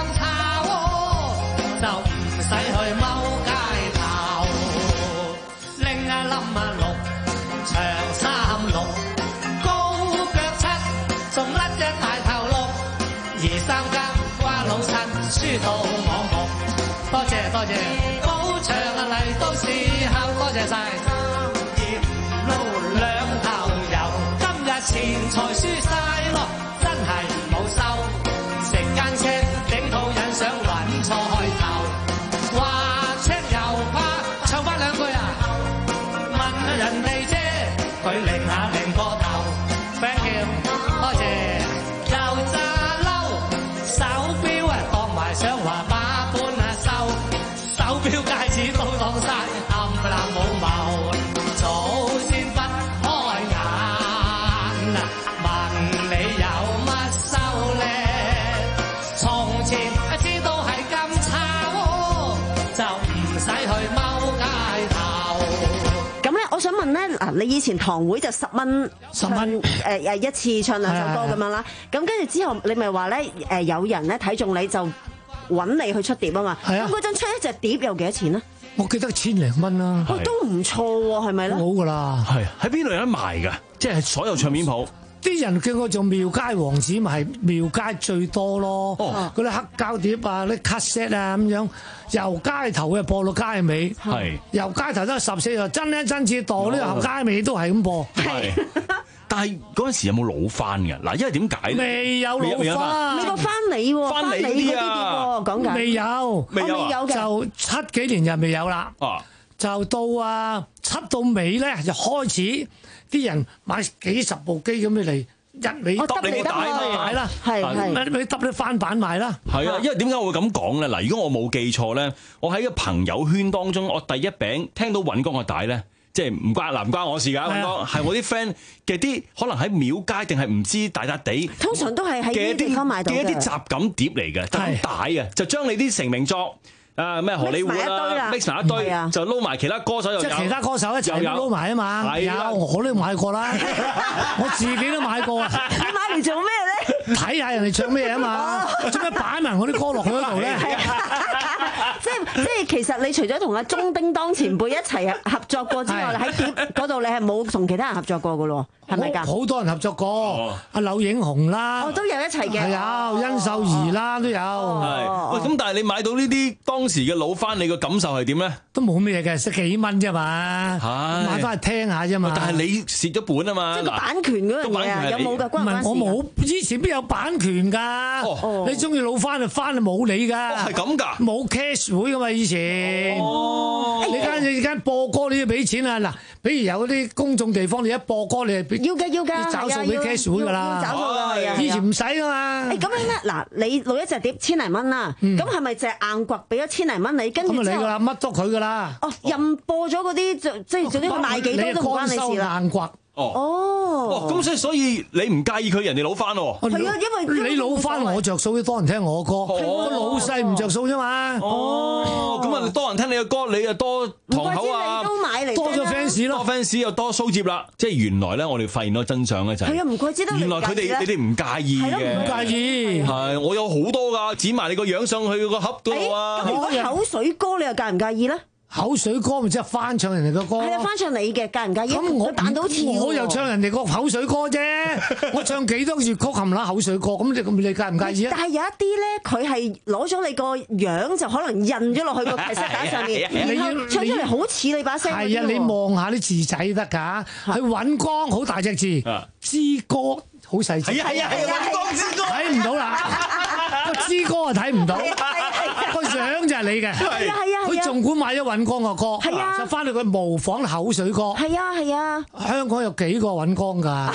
送甩隻大頭鹿，二三更瓜老襯輸到我目。多謝多謝，補場啊嚟到時候，多謝晒。三葉撈兩頭油，今日錢財輸晒咯，真係冇收。食間車整套人想揾錯開頭，話車又怕唱翻兩句啊，問下人哋啫，佢擰下擰個頭 ，thank you， 多謝。又炸嬲，手錶啊當埋想話把半啊收，手錶戒指都當晒，冚唪唥冇謀，早先不開眼啊，問你有乜收咧？從前知道係咁炒，就唔使去踎街頭。 咁咧，我想問咧，嗱，你以前堂會就十蚊， 十蚊誒誒一次唱兩首歌咁樣啦。咁跟住之後，你咪話咧誒有人咧睇中你就揾你去出碟啊嘛。 係啊。 咁嗰陣出一隻碟有幾多錢咧？ 我記得千零蚊啦。 哦，都唔錯喎，係咪咧？ 好噶啦。 係喺邊度有得賣㗎？即係所有唱片鋪。 啲人叫我做廟街王子，咪係廟街最多咯。 哦， 嗰啲黑膠碟啊，啲 cassette 啊咁樣，由街頭嘅播到街尾。 係。由街頭都係十四日，真一真次度呢個街尾都係咁播。 係。但係嗰陣時有冇老翻㗎？嗱，因為點解咧？ 未有老翻， 你個翻你喎， 翻你嗰啲碟啊喎，講緊。 未有， 未有啊， 就七幾年就未有啦。 啊， 就到啊七到尾咧，就開始啲人買幾十部機咁嚟一味哦揼你得買啦， 係係咪咪揼你翻版賣啦。 係啊，因為點解我會咁講咧？嗱，如果我冇記錯咧，我喺個朋友圈當中，我第一餅聽到尹光嘅帶咧。即係唔關嗱唔關我事㗎，尹光係我啲 friend 嘅啲可能喺廟街定係唔知大笪地， 通常都係喺呢啲地方買到嘅嘅一啲雜錦碟嚟嘅，就咁帶啊，就將你啲成名作啊咩荷里活啦 mix 埋一堆，就撈埋其他歌手又有， 即係其他歌手一齊撈埋啊嘛，有我都買過啦，我自己都買過啊。 你買嚟做咩咧？ 睇下人哋唱咩啊嘛，做咩擺埋我啲歌落去嗰度咧？ 即係即係，其實你除咗同阿鐘叮當前輩一齊合作過之外，喺碟嗰度你係冇同其他人合作過㗎咯，係咪㗎？ 好多人合作過，阿柳影虹啦， 我都有一齊嘅， 有殷秀儀啦都有。 係喂，咁但係你買到呢啲當時嘅老翻，你個感受係點咧？ 都冇咩嘅，識幾蚊啫嘛，買翻去聽下啫嘛。 但係你蝕咗本啊嘛， 即係個版權嗰樣嘢啊，有冇㗎？關唔關事？ 我冇，以前邊有版權㗎？你中意老翻就翻，冇你㗎。 係咁㗎？ 冇 cash 會㗎嘛以前。 哦， 你間你間播歌你要俾錢啊嗱，比如有嗰啲公眾地方你一播歌你係俾要嘅要嘅， 要找數俾 cash 會㗎啦。 要找數㗎係啊。 以前唔使㗎嘛。 誒咁樣咧嗱，你錄一隻碟千零蚊啦，咁係咪就係硬掘俾咗千零蚊你？跟住之後咁啊你㗎啦，乜都佢㗎啦。 哦，任播咗嗰啲就即係總之佢賣幾多都唔關你事啦。 硬掘。 哦哦， 咁所以所以你唔介意佢人哋老翻喎？ 係啊，因為你老翻我着數，多人聽我歌，個老細唔着數啫嘛。 哦，咁啊多人聽你嘅歌，你又多堂口啊， 多咗 fans 咯， 多 fans 又多騷接啦。即係原來咧，我哋發現到真相咧就係， 係啊，唔怪之得原來佢哋你哋唔介意嘅， 唔介意。 係我有好多㗎，剪埋你個樣上去個盒度啊。 咁如果口水歌你又介唔介意咧？ 口水歌咪即係翻唱人哋嘅歌， 係啊，翻唱你嘅，介唔介意？ 咁我彈到似我又唱人哋個口水歌啫，我唱幾多粵曲冚唪唥口水歌，咁你咁你介唔介意啊？ 但係有一啲咧，佢係攞咗你個樣就可能印咗落去個卡式帶上面，然後唱出嚟好似你把聲。 係啊，你望下啲字仔得㗎，佢尹光好大隻字，之歌好細字。 係啊係啊係啊，尹光之歌睇唔到啦，個之歌啊睇唔到。個樣就係你嘅， 係啊係啊， 佢仲管買咗尹光個歌， 係啊， 就翻到佢模仿口水歌， 係啊係啊， 香港有幾個尹光㗎？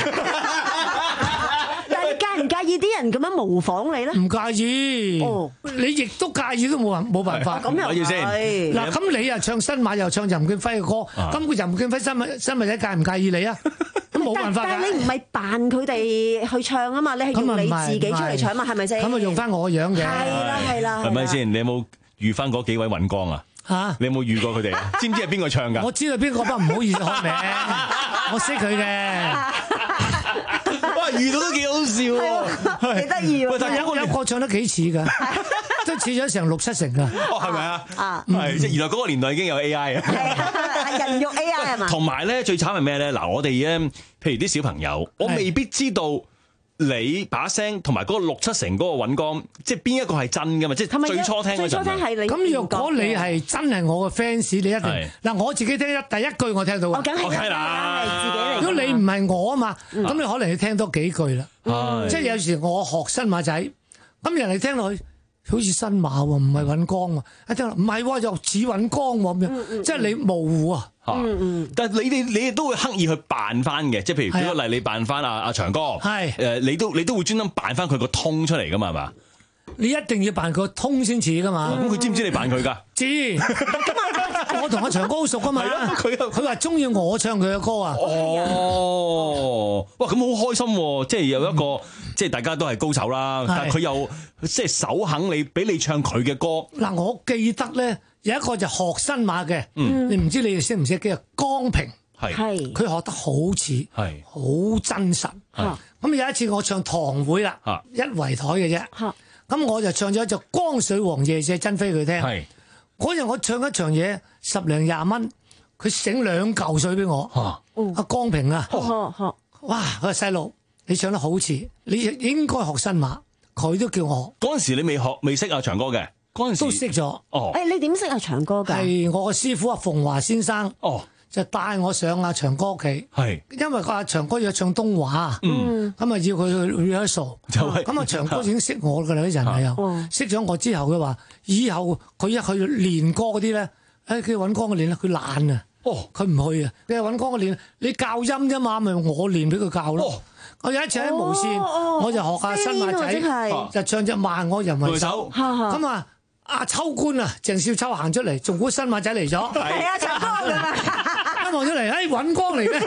但係介唔介意啲人咁樣模仿你咧？ 唔介意，哦，你亦都介意都冇冇辦法。 咁又係嗱，咁你又唱新馬又唱任劍輝嘅歌，咁個任劍輝新馬新馬仔介唔介意你啊？冇辦法㗎。 但係你唔係扮佢哋去唱啊嘛，你係用你自己出嚟唱嘛，係咪先？ 咁啊用翻我樣嘅。 係啦係啦。 係咪先？你有冇遇翻嗰幾位尹光啊？ 嚇！ 你有冇遇過佢哋啊？知唔知係邊個唱㗎？ 我知道邊個，不過唔好意思開名，我識佢嘅。 哇！遇到都幾好笑喎， 幾得意喎！ 但係有有個唱得幾似㗎，都似咗成六七成㗎。 哦，係咪啊？ 啊， 係即係原來嗰個年代已經有 A I 啊。 係人肉 A I 係嘛？ 同埋咧，最慘係咩咧？嗱，我哋咧，譬如啲小朋友，我未必知道你把聲同埋嗰個六七成嗰個尹光，即係邊一個係真㗎嘛？即係最初聽嗰陣。最初聽係你。咁若果你係真係我嘅 fans，你一定嗱我自己聽一第一句我聽到。我梗係啦，自己嚟。如果你唔係我啊嘛，咁你可能要聽多幾句啦。即係有時我學新馬仔，咁人哋聽落去好似新馬喎，唔係尹光喎。一聽唔係喎，又似尹光喎咁樣，即係你模糊啊。嗯嗯，但係你哋你哋都會刻意去扮翻嘅，即係譬如舉個例，你扮翻阿阿長哥，係誒，你都你都會專登扮翻佢個通出嚟噶嘛，係嘛？你一定要扮個通先似噶嘛？咁佢知唔知你扮佢噶？知。咁我同阿長哥好熟噶嘛？佢佢話中意我唱佢嘅歌啊。哦，哇，咁好開心喎！即係有一個，即係大家都係高手啦，但係佢又即係首肯你俾你唱佢嘅歌。嗱，我記得咧。有一個就學新馬嘅，嗯、你唔知你哋識唔識叫江平，係佢學得好似，係好真實。咁有一次我唱堂會啦，一圍台嘅啫，咁我就唱咗一隻《江水黃夜借珍妃》佢聽。嗰日我唱一場嘢十零廿蚊，佢醒兩嚿水俾我。阿江平啊，哇！佢話細路，你唱得好似，你應該學新馬。佢都叫我學。嗰陣時你未學未識阿長哥嘅。嗰陣時都識咗。哦，誒，你點識阿長哥㗎？係我個師傅阿馮華先生。哦，就帶我上阿長哥屋企。係，因為個阿長哥要唱東話。嗯，咁啊要佢去 rehearsal。就係。咁阿長哥已經識我㗎啦，啲人係又識咗我之後，佢話以後佢一去練歌嗰啲咧，誒佢揾歌我練啦，佢懶啊。哦，佢唔去啊，你揾歌我練，你教音啫嘛，咪我練俾佢教咯。我有一次喺無線，我就學下新馬仔，就唱隻萬惡人為首。咁啊。阿秋官啊，鄭少秋行出嚟，仲估新馬仔嚟咗。係啊，長哥㗎嘛，一望出嚟，誒尹光嚟咩？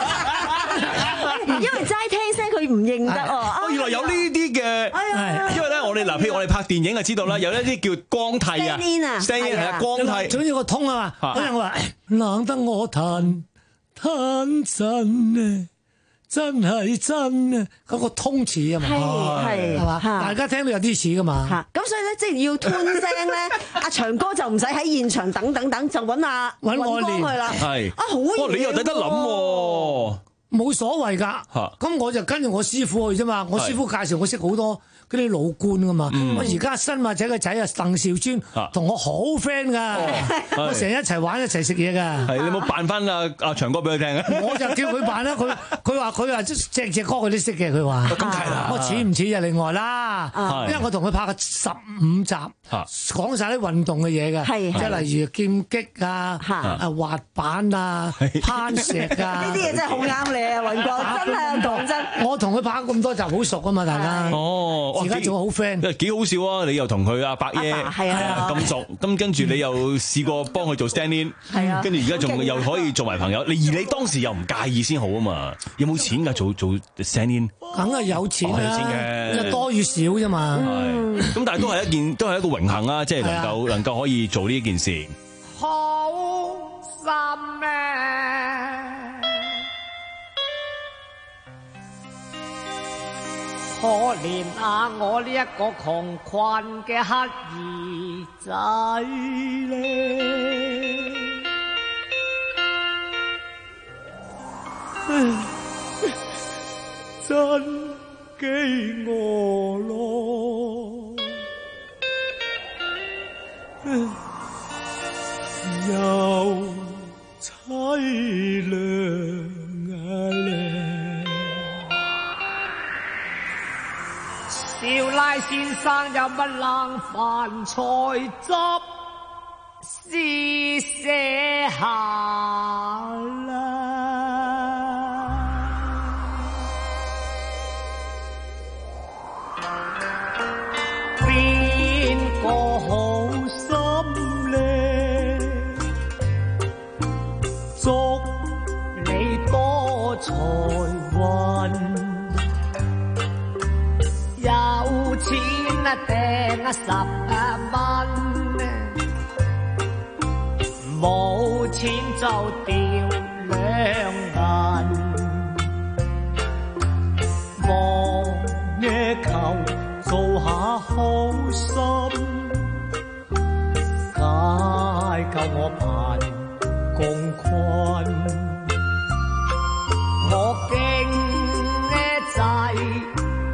因為齋聽聲佢唔認得哦。原來有呢啲嘅，因為咧我哋嗱，譬如我哋拍電影就知道啦，有一啲叫光替啊 ，stand in 啊 ，stand in 係啊，光替。總之個通啊嘛，嗰陣我話冷得我彈彈震呢。真係真啊！嗰個通似啊嘛，係係嘛，大家聽到有啲似噶嘛。咁所以咧，即係要吞聲咧，阿長哥就唔使喺現場等等等，就揾阿揾我練去啦。係啊，好嘢！你又抵得諗喎，冇所謂㗎。咁我就跟住我師傅去啫嘛。我師傅介紹我識好多嗰啲老官噶嘛。我而家新馬仔嘅仔啊，鄧兆尊同我好 friend 㗎，我成日一齊玩一齊食嘢㗎。係你冇扮翻阿阿長哥俾佢聽啊？我就叫佢扮啦，佢佢話佢話隻隻歌佢都識嘅，佢話。咁係啦，我似唔似就另外啦。因為我同佢拍過十五集，講晒啲運動嘅嘢嘅，即係例如劍擊啊、啊滑板啊、攀石啊。呢啲嘢真係好啱你啊，尹光，真係講真。我同佢拍咁多集好熟啊嘛，大家。哦。而家做好 friend，幾好笑啊！你又同佢阿伯爺係啊咁熟，咁跟住你又試過幫佢做 stand in，係啊，跟住而家仲又可以做埋朋友。你而你當時又唔介意先好啊嘛？有冇錢㗎？做做 stand in？梗係有錢啦，有錢嘅，多與少啫嘛。咁但係都係一件，都係一個榮幸啊！即係能夠能夠可以做呢件事。好心咩？可憐啊！我呢一個窮困嘅乞兒仔咧，真飢餓咯，又凄涼啊咧。少奶先生有乜冷飯菜汁試寫下啦？邊個好心咧？祝你多財運。有錢啊掟啊十蚊，冇錢就掉兩銀。望野求做下好心，解救我貧共困。我經呢仔。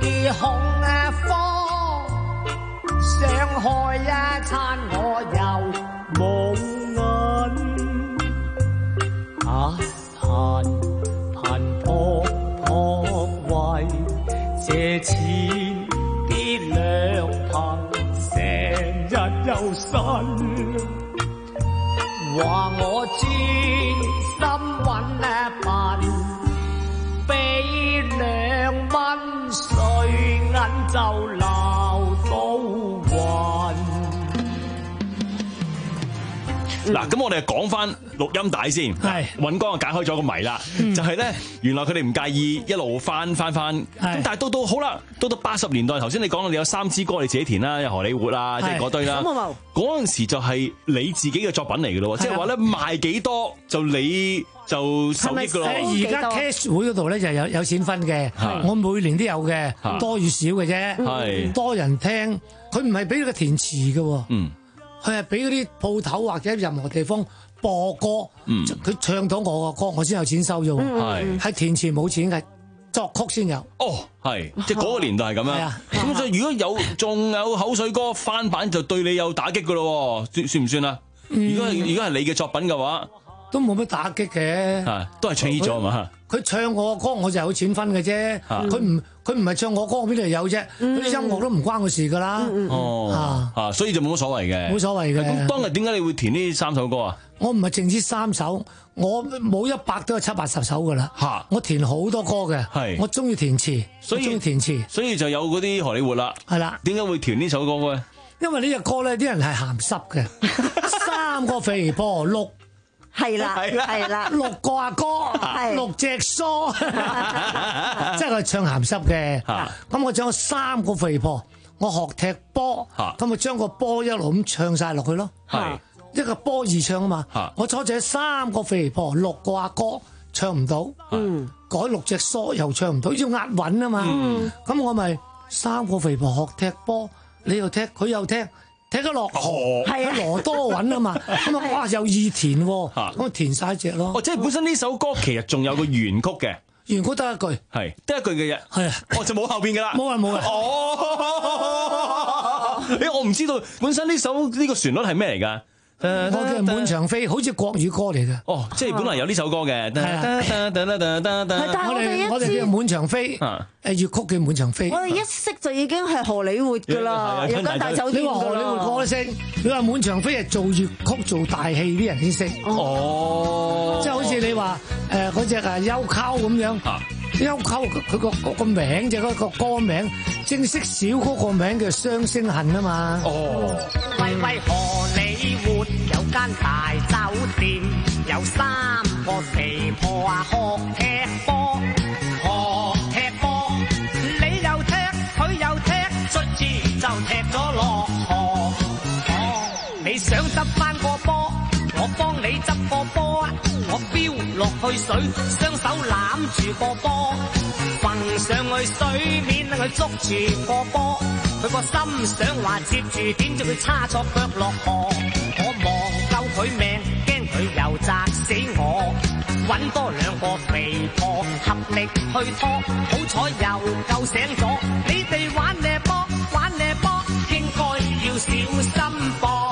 借錢啲兩貧，成日又呻，話我專心揾一笨，俾兩蚊水銀就鬧到暈。 嗱，咁我哋講翻錄音帶先。係，尹光就解開咗個謎啦，嗯、就係咧，原來佢哋唔介意一路翻翻翻。咁但係到到好啦，到到八十年代，頭先你講到你有三支歌你自己填啦，有荷里活啦，即係嗰堆啦。嗰陣時就係你自己嘅作品嚟嘅咯，即係話咧賣幾多就你就受益嘅咯。 而家 cash 會嗰度咧就有有錢分嘅，我每年都有嘅，多與少嘅啫。多人聽，佢唔係俾你個填詞嘅。嗯。佢係俾嗰啲鋪頭或者任何地方播歌，佢、嗯、唱到我個歌，我先有錢收啫。係係、嗯、填詞冇錢嘅，作曲先有。哦，係即係嗰個年代係咁樣。咁所以如果有仲有口水歌翻版，就對你有打擊噶咯，算算唔算啊？嗯、如果係如果係你嘅作品嘅話，都冇乜打擊嘅，都係唱咗係嘛？佢唱我個歌，我就有錢分嘅啫。佢唔佢唔係唱我歌，邊度有啫？嗰啲音樂都唔關我事噶啦。哦，啊，所以就冇乜所謂嘅。冇所謂嘅。咁當日點解你會填呢三首歌啊？我唔係淨知三首，我冇一百都有七八十首噶啦。嚇！我填好多歌嘅。係。我中意填詞，所以中意填詞，所以就有嗰啲荷里活啦。係啦。點解會填呢首歌嘅？因為呢隻歌咧，啲人係鹹濕嘅。三個肥婆六。係啦，係啦，六個阿哥，六隻梳，即係佢唱鹹濕嘅。咁我將三個肥婆，我學踢波，咁咪將個波一路咁唱晒落去咯。一個波二唱啊嘛，我初隻三個肥婆，六個阿哥唱唔到，改六隻梳又唱唔到，要押韻啊嘛。咁我咪三個肥婆學踢波，你又踢，佢又踢。踢咗落河，係啊，羅多韻啊嘛，咁啊哇又易填，咁啊填晒隻咯。哦，即係本身呢首歌其實仲有個原曲嘅，原曲得一句，係得一句嘅啫，係啊，哦就冇後邊嘅啦，冇啊冇啊。哦，誒我唔知道本身呢首呢個旋律係咩嚟㗎？我嘅滿場飛，好似國語歌嚟嘅。哦，即係本來有呢首歌嘅。係啊。我哋我哋叫滿場飛，誒粵曲叫滿場飛。我哋一識就已經係荷里活㗎啦，有間大酒店。你話荷里活歌都識，你話滿場飛係做粵曲做大戲啲人先識。哦。即係好似你話誒嗰隻啊優溝咁樣。優溝佢個個名就嗰個歌名，正式小曲個名叫雙星恨啊嘛。哦。喂喂荷里活有間大酒店，有三個肥婆啊學踢波，學踢波，你又踢，佢又踢，卒之就踢咗落河。你想執翻個波，我幫你執個波啊！我飆落去水，雙手攬住個波，浮上去水面，佢捉住個波。佢個心想話接住，點知佢叉錯腳落河。我望救佢命，驚佢又砸死我。搵多兩個肥婆合力去拖，好彩又救醒咗。你哋玩呢波，玩呢波，應該要小心噃。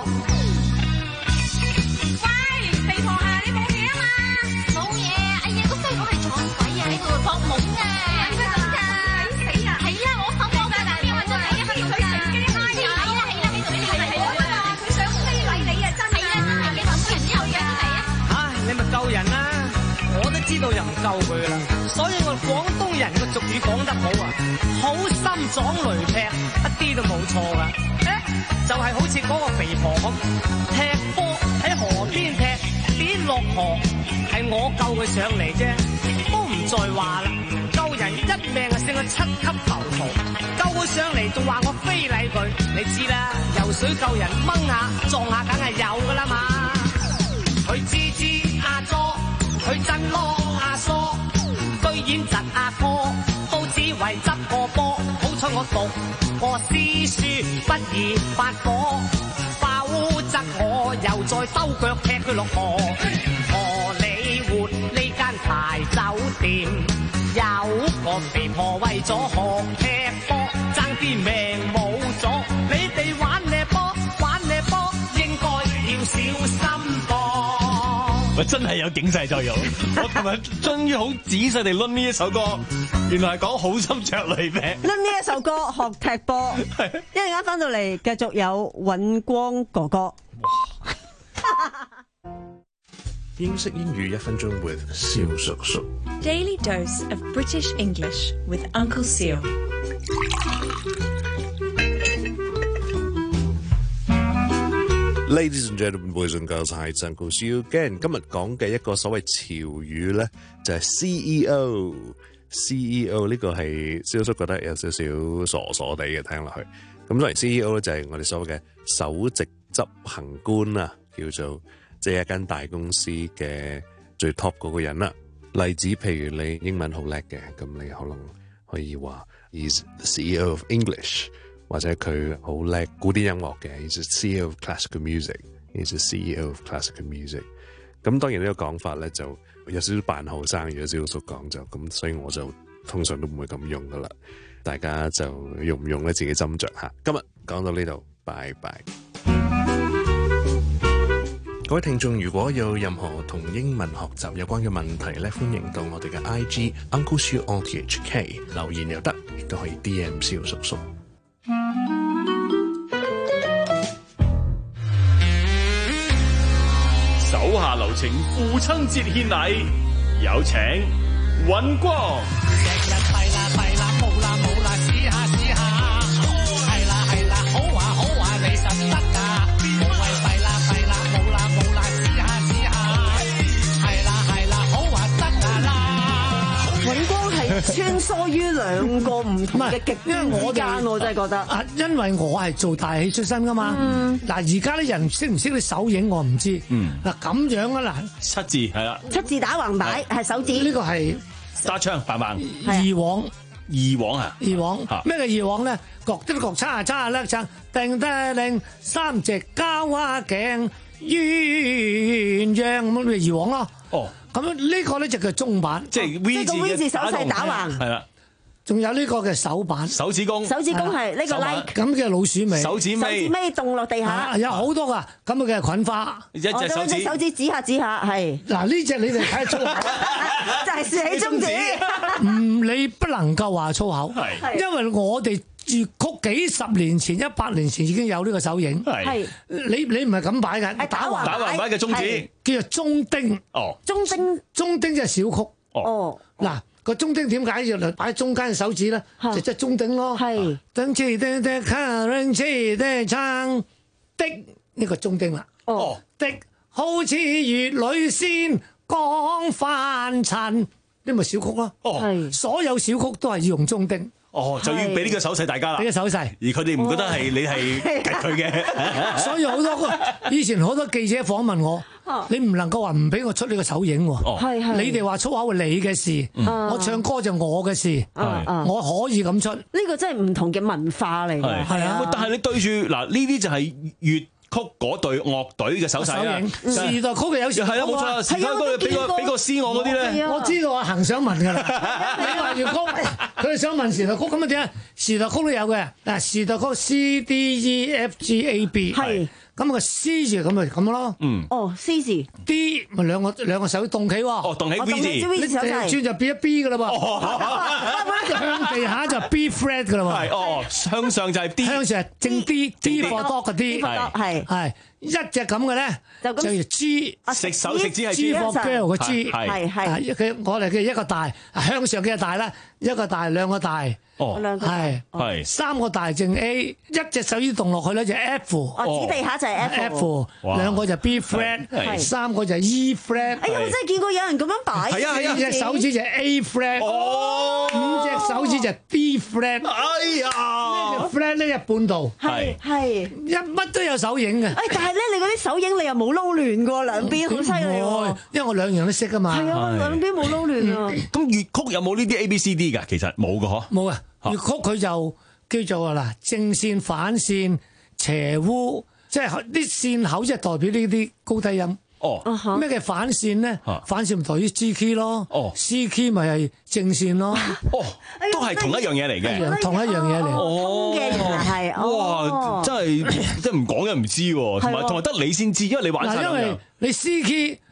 知道又唔救佢啦，所以我廣東人個俗語講得好啊，好心撞雷劈，一啲都冇錯噶。誒，就係、是、好似嗰個肥婆咁，踢波喺河邊踢，跌落河係我救佢上嚟啫，都唔再話啦。救人一命啊，勝過七級浮屠，救佢上嚟仲話我非禮佢，你知啦，游水救人掹下撞下梗係有噶啦嘛。佢吱吱阿咗。佢真囉阿叔，居然窒阿哥，都只為執個波。好彩我讀個詩書，不易發火，否則我又再兜腳踢佢落河。荷里活呢間大酒店，有個肥婆為咗學踢波，爭啲命冇咗。你哋玩呢波，玩呢波，應該要小心噃。 咪真係有警世作用。我琴日終於好仔細地攆呢一首歌，原來係講好心着淚病。 攆呢一首歌學踢波，一陣間翻到嚟繼續有尹光哥哥。 英式英語一分鐘 with 蕭叔叔。 Daily dose of British English with Uncle Seal。 Ladies and gentlemen, boys and girls, hi, it's Uncle Seal again。今日講嘅一個所謂潮語咧，就係 C E O。C E O 呢個係蕭叔覺得有少少傻傻地嘅聽落去。咁當然 C E O 咧就係我哋所謂嘅首席執行官啊，叫做即係一間大公司嘅最 top 嗰個人啦。例子譬如你英文好叻嘅，咁你可能可以話 He's the C E O of English。或者佢好叻古典音樂嘅 ，He's the C E O of classical music，He's the C E O of classical music。咁當然呢個講法咧就有少少扮後生，如果蕭叔講就咁，所以我就通常都唔會咁用噶啦。大家就用唔用咧自己斟酌下。今日講到呢度，拜拜。各位聽眾，如果有任何同英文學習有關嘅問題咧，歡迎到我哋嘅 I G Uncle Siu O T H K 留言又得，亦都可以 D M 蕭叔叔。 手下留情，父親節獻禮，有請尹光。日日弊啦弊啦，冇啦冇啦，試下試下，係啦係啦，好話好話，你實得㗎，無謂弊啦弊啦，冇啦冇啦，試下試下，係啦係啦，好話得㗎啦。 尹光係穿梭於兩個唔同嘅極端之間，我真係覺得。 啊，因為我係做大戲出身噶嘛。嗱，而家啲人識唔識啲手影我唔知。嗱咁樣啊嗱， 七字係啦， 七字打橫擺係手指。 呢個係揸槍棒棒。 二往二往啊？ 二往咩叫二往咧？各啲各叉啊叉啊叻撐，定得令三隻交啊頸鴛鴦咁咪二往咯。哦。咁呢個咧就叫中版， 即係 V 字嘅手勢打橫， 係啦。 仲有呢個嘅手板， 手指公， 手指公係呢個 like 咁嘅老鼠尾， 手指尾， 手指尾凍落地下， 有好多噶，咁嘅菌花， 一隻手指， 手指指下指下係。嗱呢隻你哋睇得出， 就係豎起中指。 唔，你不能夠話粗口，因為我哋粵曲幾十年前、一百年前已經有呢個手影。係，你你唔係咁擺嘅，打橫打橫擺嘅中指， 叫做中丁。 哦，中丁， 中丁即係小曲。 哦， 嗱。個中丁點解要嚟擺喺中間嘅手指咧？就即係中丁咯。係，等車的的卡人車的撐的呢個中丁啦。哦，的好似月裏仙降凡塵，呢咪小曲咯。哦，係，所有小曲都係要用中丁。 哦，就要俾呢個手勢大家啦。俾個手勢， 而佢哋唔覺得係你係吉佢嘅。 所以好多以前好多記者訪問我，你唔能夠話唔俾我出呢個手影喎。係係。你哋話粗口係你嘅事，我唱歌就我嘅事，我可以咁出。呢個真係唔同嘅文化嚟嘅。 係啊，但係你對住嗱呢啲就係粵曲嗰隊樂隊嘅手勢啊， 時代曲嘅有時係啦，冇錯，時代曲俾個俾個詩我嗰啲咧， 我知道阿恒想問㗎啦。你話粵曲，佢哋想問時代曲咁啊點啊？時代曲都有嘅，嗱時代曲 C D E F G A B 係。咁個 C 字咁咪咁咯，嗯，哦 C 字 D 咪兩個兩個手動起喎， 哦動起 V 字， 你轉就變一 B 噶啦噃，向地下就 B flat 噶啦喎， 係哦向上就係 D， 向上係正 D，D for dog 嘅 D， 係係一隻咁嘅咧就叫 G， 食手食指係 G for girl 嘅 G， 係係佢我哋嘅一個大向上嘅大啦，一個大兩個大。哦，係係三個大正 A， 一隻手指動落去咧就 F， 哦指地下就係 F， 兩個就 B flat， 三個就 E flat。 哎呀，我真係見過有人咁樣擺， 係啊係啊，隻手指就 A flat， 哦，五隻手指就 D flat。哎呀，呢隻 flat 呢隻半度， 係係一乜都有手影嘅。 哎，但係咧你嗰啲手影你又冇撈亂嘅，兩邊好犀利喎。 因為我兩樣都識啊嘛。 係啊，兩邊冇撈亂啊。 咁粵曲有冇呢啲 A B C D 㗎？其實冇嘅嗬。 冇啊。粵曲佢就叫做嗱正線、反線、斜烏，即係啲線口即係代表呢啲高低音。哦，咩嘅反線咧？反線咪代表 G key 咯。哦 ，C key 咪係正線咯。 哦，都係同一樣嘢嚟嘅， 同一樣嘢嚟。 哦，嘅原來係。 哇，真係即係唔講又唔知喎，同埋同埋得你先知，因為你玩晒。 嗱，因為你 C key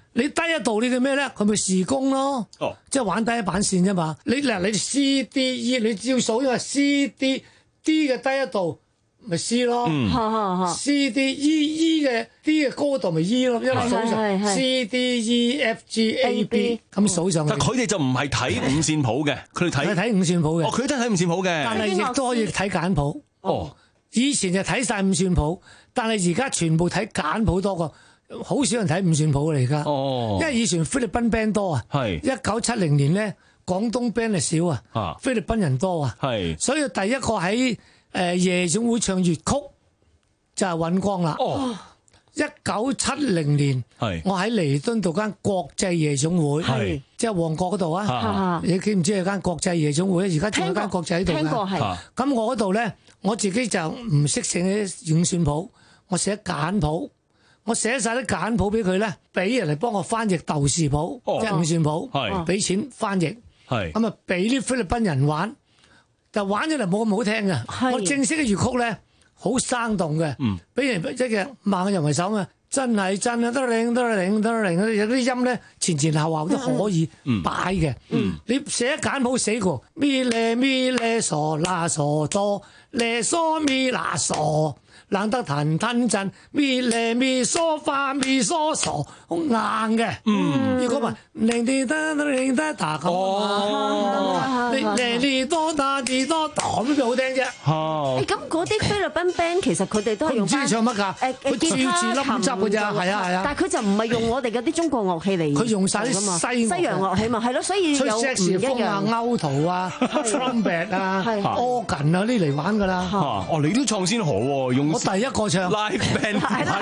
你低一度你叫咩咧？佢咪時工咯， 哦， 即係玩低一版線啫嘛。你嗱你 C D E 你照數，因為 C D D 嘅低一度咪 C 咯， 嗯、 C D E E 嘅 D 嘅高度咪 E 咯，一路數上 C D E F G A B 咁數上去。 但佢哋就唔係睇五線譜嘅，佢哋睇睇五線譜嘅。 哦，佢都係睇五線譜嘅， 但係亦都可以睇簡譜。哦，以前就睇晒五線譜，但係而家全部睇簡譜多過。好少人睇五線譜嚟㗎， 哦， 因為以前菲律賓 band 多啊， 係一九七零年咧廣東 band 係少啊， 啊菲律賓人多啊， 係， 所以第一個喺誒、呃、夜總會唱粵曲就係尹光啦。哦，一九七零年，係我喺彌敦道間國際夜總會，係即係旺角嗰度啊，你記唔知有間國際夜總會咧？而家仲有間國際喺度㗎，聽過係。咁我嗰度咧，我自己就唔識寫啲五線譜，我寫簡譜。我寫晒啲簡譜俾佢咧，俾人嚟幫我翻譯豆豉譜，即係五線譜，係俾錢翻譯，係咁啊，俾啲菲律賓人玩，但玩咗嚟冇咁好聽嘅。我正式嘅粵曲咧，好生動嘅，俾人一嘅萬人為首啊，真係真啊，得令得令得令，有啲音咧前前後後都可以擺嘅。你寫簡譜寫過咪咧咪咧嗦啦嗦哆咧嗦咪啦嗦。冷得騰騰震，咪嚟咪梳化咪梳傻，好硬嘅。嗯，如果話零啲得零得打咁啊，零零啲多打啲多咁邊好聽啫。 誒咁嗰啲菲律賓 band 其實佢哋都係用翻， 唔知唱乜㗎？ 誒誒吉他琴㗎咋，係啊係啊。 但係佢就唔係用我哋嗰啲中國樂器嚟， 佢用晒啲西西洋樂器嘛，係咯，所以有唔一樣啊、歐圖啊、trumpet 啊、organ 啊呢嚟玩㗎啦。 哦，你都創先河喎，用。 第一個唱 live band，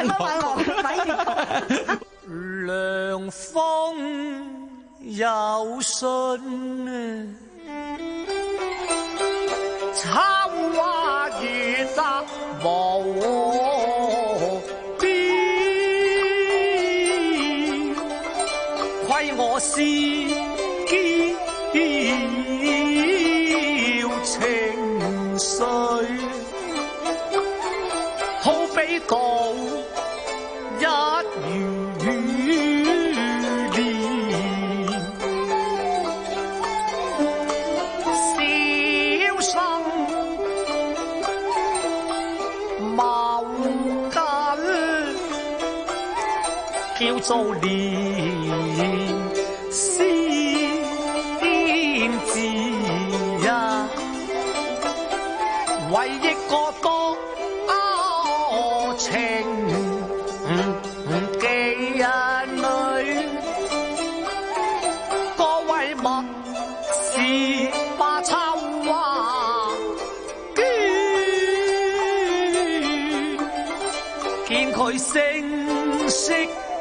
涼風有信，秋花月得無邊，虧我思嬌情緒。好比到一如年，小心謀緊，叫做連先至啊，為一個多。情寄人裏，各位莫是把秋花捐，見佢聲色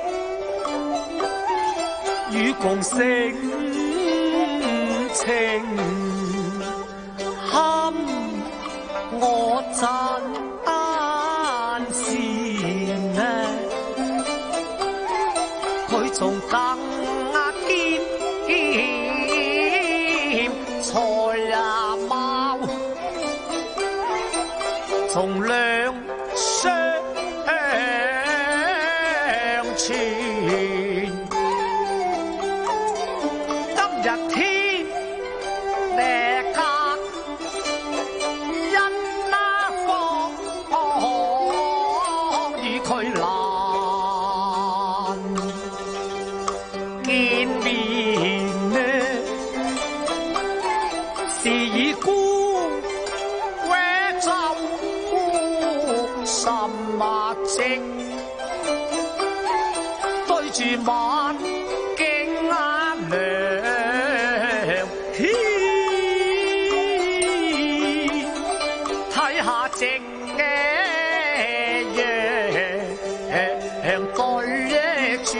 與共聲情，堪我讚。佢仲更堅才呀貌，從兩相傳，今日天叻格因那方與佢難。見面呢，是以孤搲奏什麼情，對住晚景眼亮天，睇下正樣對住。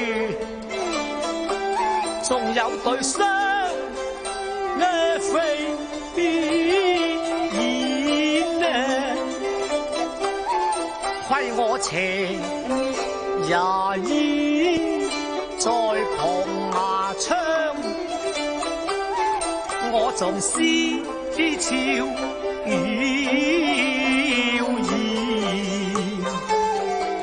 仲有對雙嘅飛燕呢，虧我斜也依在旁牙窗，我仲思悄謠言。 本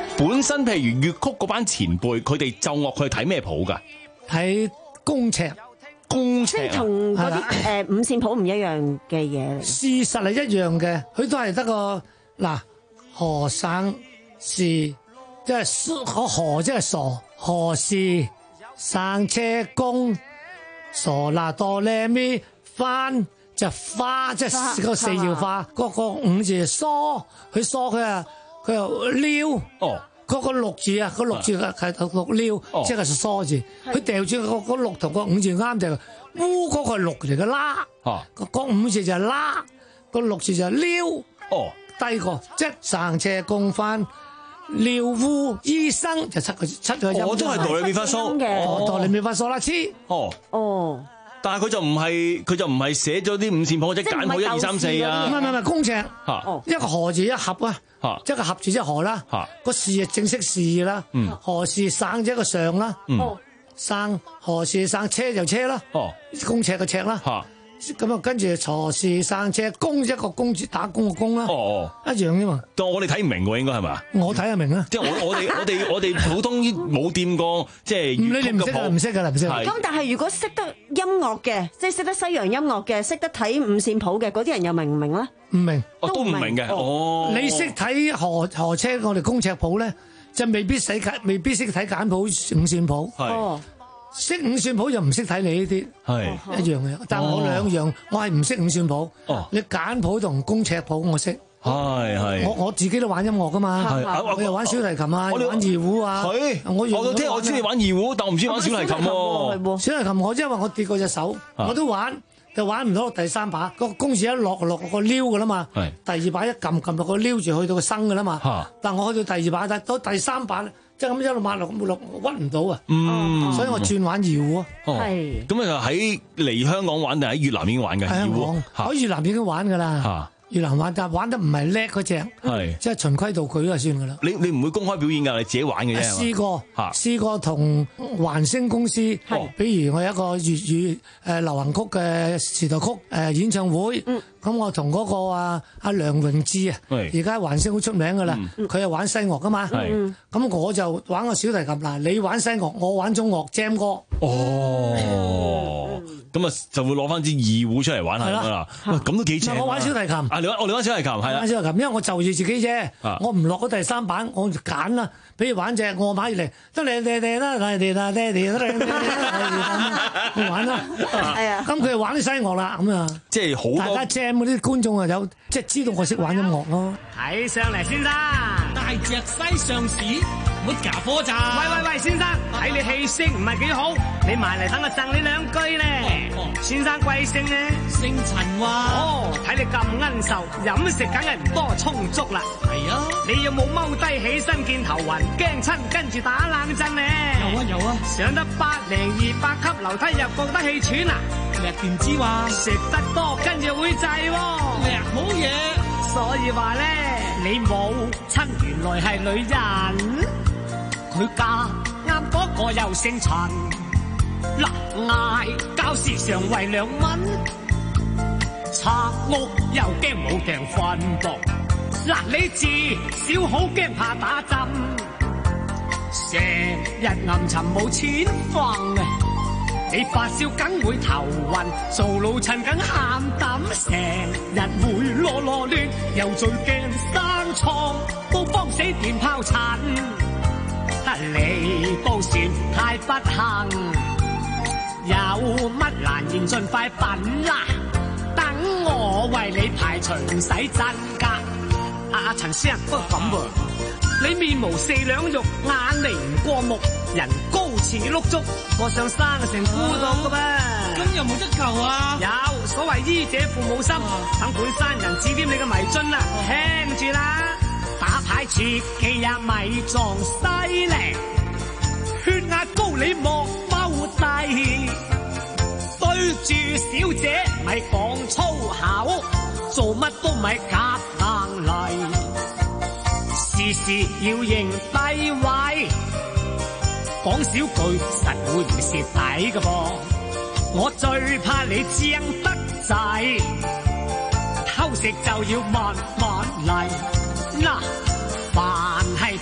身譬如粵曲嗰班前輩，佢哋奏樂佢係睇咩譜㗎？ 睇公尺， 公尺即係同嗰啲誒五線譜唔一樣嘅嘢嚟。 事實係一樣嘅，佢都係得個嗱和省是即係個和即係傻，和是省車公傻啦哆唻咪翻就花，即係個四要花，嗰個五字梳，佢梳佢啊佢又撩哦。嗰個六字啊，嗰六字係六撩，即係梳字。佢掉住個個六同個五字啱就，烏嗰個係六嚟嘅啦。個五字就係啦，個六字就係撩。哦，低個即係上斜共翻撩烏醫生就七個七個音。 我都係哆唻咪發梳嘅， 哆唻咪發梳啦，黐。哦哦。 但係佢就唔係佢就唔係寫咗啲五線譜或者簡譜一二三四啊， 唔係唔係唔係公尺，一個河字一合啊，即係個合字即係河啦，個士係正式士啦，河士省即係個上啦，省河士省車就車啦，公尺個尺啦，咁啊跟住鋤士省車公一個公字打工個工啦，一樣啫嘛。 但我哋睇唔明喎，應該係嘛？ 我睇就明啦。 即係我我哋我哋我哋普通冇掂過即係粵曲嘅譜，唔識㗎啦，唔識。 咁但係如果識得音樂嘅，即係識得西洋音樂嘅，識得睇五線譜嘅嗰啲人又明唔明咧？ 唔明， 我都唔明嘅。哦， 你識睇河河車我哋公尺譜咧，就未必使未必識睇簡譜五線譜。係。識五線譜又唔識睇你呢啲，係一樣嘅。但係我兩樣，我係唔識五線譜。哦，你簡譜同公尺譜我識。係係。我我自己都玩音樂噶嘛，我又玩小提琴啊，玩二胡啊。係。我我聽我知你玩二胡，但我唔知玩小提琴喎。小提琴我因為我跌過隻手，我都玩，就玩唔到第三把。個公字一落落個撩噶啦嘛。係。第二把一撳撳落個撩住去到個生噶啦嘛。嚇。但我去到第二把，到第三把。即係咁一路抹落落屈唔到啊！嗯，所以我轉玩二胡啊。 係咁啊，喺嚟香港玩定喺越南已經玩嘅二胡？ 喺越南已經玩噶啦。越南玩，但係玩得唔係叻嗰隻，係即係循規蹈矩就算噶啦。 你你唔會公開表演㗎，你自己玩嘅啫。 試過，試過同環星公司，比如我有一個粵語誒流行曲嘅時代曲誒演唱會，咁我同嗰個啊阿梁榮志啊，而家環星好出名㗎啦，佢係玩西樂㗎嘛，咁我就玩個小提琴，嗱你玩西樂，我玩中樂 Jam 歌。 哦，咁啊就會攞翻支二胡出嚟玩下啦。喂，咁都幾正。 我玩小提琴。 啊，你玩我你玩小提琴係啦。 玩小提琴，因為我就住自己啫，我唔落嗰第三版，我就揀啦。比如玩隻我買嚟，得嚟嚟嚟啦嚟嚟啦嚟嚟啦嚟嚟玩啦。係啊。咁佢就玩啲西樂啦，咁啊。 即係好多。 大家 Jam 嗰啲觀眾啊，有即係知道我識玩音樂咯。 睇上嚟，先生，大隻西上市，沒假貨咋？喂喂喂，先生，睇你氣色唔係幾好，你埋嚟等我贈你兩句咧。先生貴姓呢？姓陳喎。哦，睇你咁奀瘦，飲食梗係唔多充足啦。係啊。你有冇踎低起身見頭暈，驚親跟住打冷震呢？有啊有啊。上得百零二百級樓梯又覺得氣喘啊？叻點知話？食得多跟住會滯喎。叻好嘢。所以話咧，你母親原來係女人，佢嫁啱嗰個又姓陳。嗱，嗌交時常為兩蚊，拆屋又驚冇埞瞓噃。嗱，你至少好驚怕打針，成日暗沉冇錢瞓啊！你發燒梗會頭暈，做老襯梗喊膽，成日會囉囉攣，又最驚生瘡，都幫死電炮塵。得你都算太不幸，有乜難言盡快品啦，等我為你排除唔使真㗎。阿阿陳師人不咁噃，你面無四兩肉，眼眉唔過目，人高似碌竹，我想生成孤獨㗎噃。咁有冇得救啊？有，所謂醫者父母心，等本山人指點你嘅迷津啦，聽住啦。打牌切記也咪撞犀利，血壓高你莫踎低，對住小姐咪講粗口，做乜都咪夾硬嚟，事事要認低位，講少句實會唔蝕底㗎噃，我最怕你精得滯，偷食就要慢慢嚟。嗱，凡係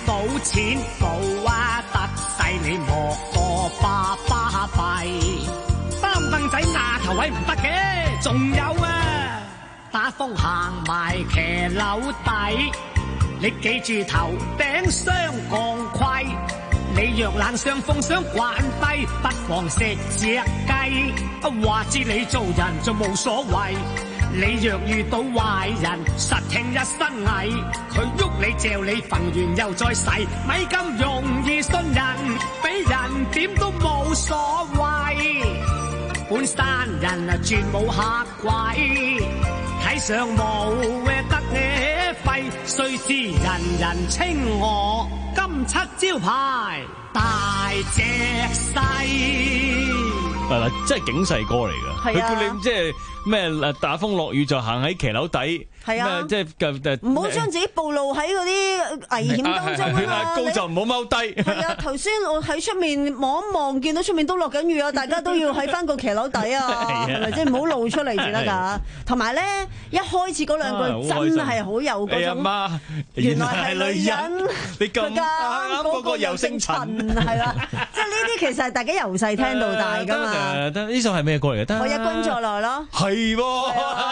賭錢冇啊，得勢你莫過巴巴閉。擔凳仔牙頭位唔得嘅，仲有啊，打風行埋騎樓底，你記住頭頂雙槓盔。你若冷傷風想慣低，不妨食隻雞。話知你做人就冇所謂。你若遇到壞人，實聽一身蟻。佢喐你嚼你，焚完又再洗，咪咁容易信人，俾人點都冇所謂。本山人啊，絕冇嚇鬼，睇上冇嘅得嘅廢，誰知人人稱我金漆招牌大隻細。 係啦，即係警世歌嚟㗎，佢叫你即係咩誒打風落雨就行喺騎樓底。係啊，即係唔好將自己暴露喺嗰啲危險當中啊嘛！ 高就唔好踎低。 係啊，頭先我喺出面望一望，見到出面都落緊雨啊！大家都要喺翻個騎樓底啊，係咪先？唔好露出嚟至得㗎。同埋咧，一開始嗰兩句真係好有嗰種，原來係女人， 你咁啱嗰個又姓陳， 係啦，即係呢啲其實係大家由細聽到大㗎嘛。 呢首係咩歌嚟嘅？ 我一君再來咯。 係喎。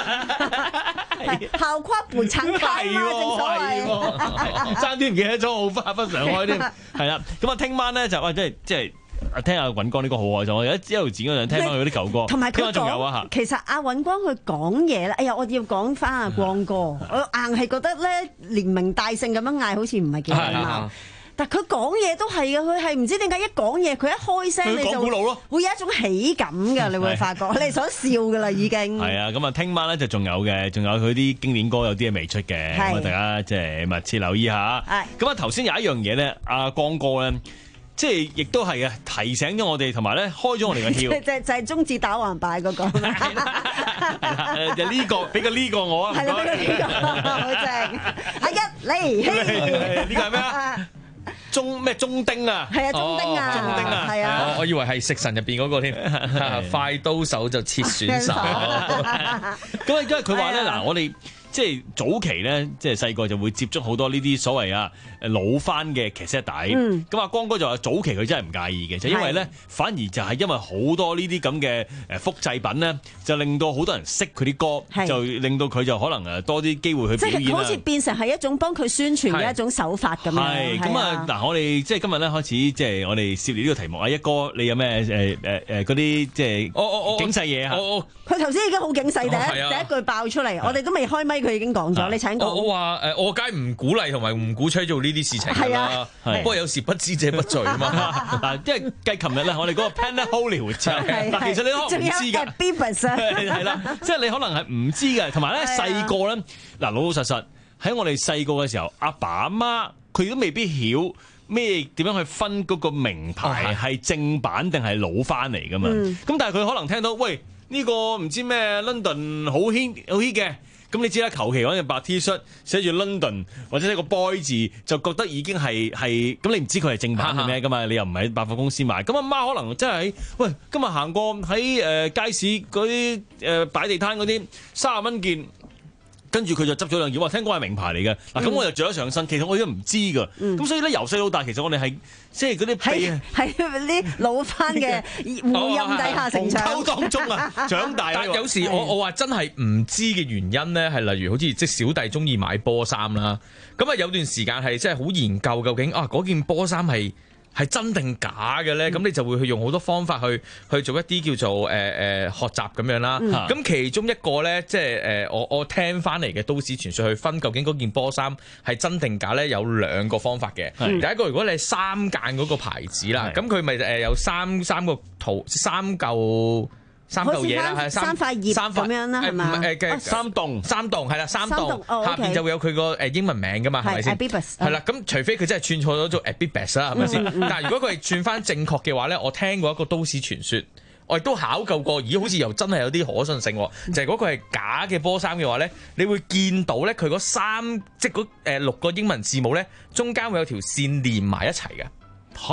校跨盤撐開嘛，正所謂。 爭啲唔記得咗，好花不常開添。係啦，咁啊，聽晚咧就哇，即係即係聽下尹光呢個好開心。我有一一路剪嗰陣聽翻佢啲舊歌， 同埋佢仲有啊嚇。 其實阿尹光佢講嘢咧，哎呀，我要講翻阿光哥，我硬係覺得咧連名帶姓咁樣嗌，好似唔係幾禮貌。但佢講嘢都係嘅，佢係唔知點解一講嘢，佢一開聲你就會有一種喜感㗎，你會發覺你係想笑㗎啦已經。係啊，咁啊，聽晚咧就仲有嘅，仲有佢啲經典歌有啲嘢未出嘅，咁啊大家即係密切留意下。咁啊頭先有一樣嘢咧，阿光哥咧，即係亦都係啊提醒咗我哋，同埋咧開咗我哋嘅竅。就就係中指打橫擺嗰個。係啦，就呢個俾個呢個我啊。係啦，俾個呢個好正。阿一嚟， 呢個係咩啊？ 中咩中丁啊？ 係啊，中丁啊， 中丁啊， 係啊。 我我以為係食神入邊嗰個添，快刀手就切選手。咁啊，因為佢話咧，嗱，我哋即係早期咧，即係細個就會接觸好多呢啲所謂啊老翻嘅騎師帶。咁啊，光哥就話早期佢真係唔介意嘅，就因為咧，反而就係因為好多呢啲咁嘅誒複製品咧，就令到好多人識佢啲歌，就令到佢就可能誒多啲機會去表演。即係好似變成係一種幫佢宣傳嘅一種手法咁樣。係咁啊！嗱，我哋即係今日咧開始，即係我哋涉獵呢個題目啊，一哥你有咩誒誒誒嗰啲即係我我我警世嘢啊？ 佢頭先已經好警世，第一第一句爆出嚟，我哋都未開咪，佢已經講咗。你請講。 我我話誒，我梗係唔鼓勵同埋唔鼓吹做呢啲事情㗎啦。不過有時不知者不罪啊嘛。 嗱，因為計琴日咧，我哋嗰個 Planet Hollywood 嗱，其實你可能唔知㗎。係啦，即係你可能係唔知嘅，同埋咧細個咧，嗱老老實實喺我哋細個嘅時候，阿爸阿媽佢都未必曉咩點樣去分嗰個名牌係正版定係老翻嚟㗎嘛。咁但係佢可能聽到喂呢個唔知咩 London 好 hit 好 hit 嘅。咁你知啦，求其揾隻白 T 恤寫住 London 或者寫個 boy 字，就覺得已經係係咁，你唔知佢係正版定咩噶嘛？你又唔係喺百貨公司買，咁阿媽可能真係喂，今日行過喺誒街市嗰啲誒擺地攤嗰啲三十蚊件。跟住佢就執咗兩件，話聽講係名牌嚟嘅。嗱，咁我就着咗上身，其實我都唔知㗎。咁、嗯、所以咧，由細到大，其實我哋係即係嗰啲係係啲老翻嘅護蔭底下成長，紅溝當中啊長大。 但有時我我話真係唔知嘅原因咧，係例如好似即係小弟中意買波衫啦。咁啊有段時間係真係好研究究竟啊嗰件波衫係係真定假嘅咧？咁、嗯、你就會去用好多方法去去做一啲叫做誒誒、呃、學習咁樣啦。咁、嗯、其中一個咧，即係誒我我聽翻嚟嘅都市傳說去分究竟嗰件波衫係真定假咧，有兩個方法嘅。嗯、第一個，如果你係三間嗰個牌子啦，咁佢咪誒有三三個圖三嚿。三嚿嘢啦，係三塊葉咁樣啦，係嘛？ 誒嘅三棟，三棟係啦，三棟下邊就會有佢個誒英文名噶嘛，係咪先？係啦，咁除非佢真係串錯咗做 Abibus 啦，係咪先？但係如果佢係串翻正確嘅話咧，我聽過一個都市傳說，我亦都考究過，咦？好似又真係有啲可信性，就係嗰個係假嘅波衫嘅話咧，你會見到咧佢嗰三即係嗰誒六個英文字母咧，中間會有條線連埋一齊嘅。 嚇？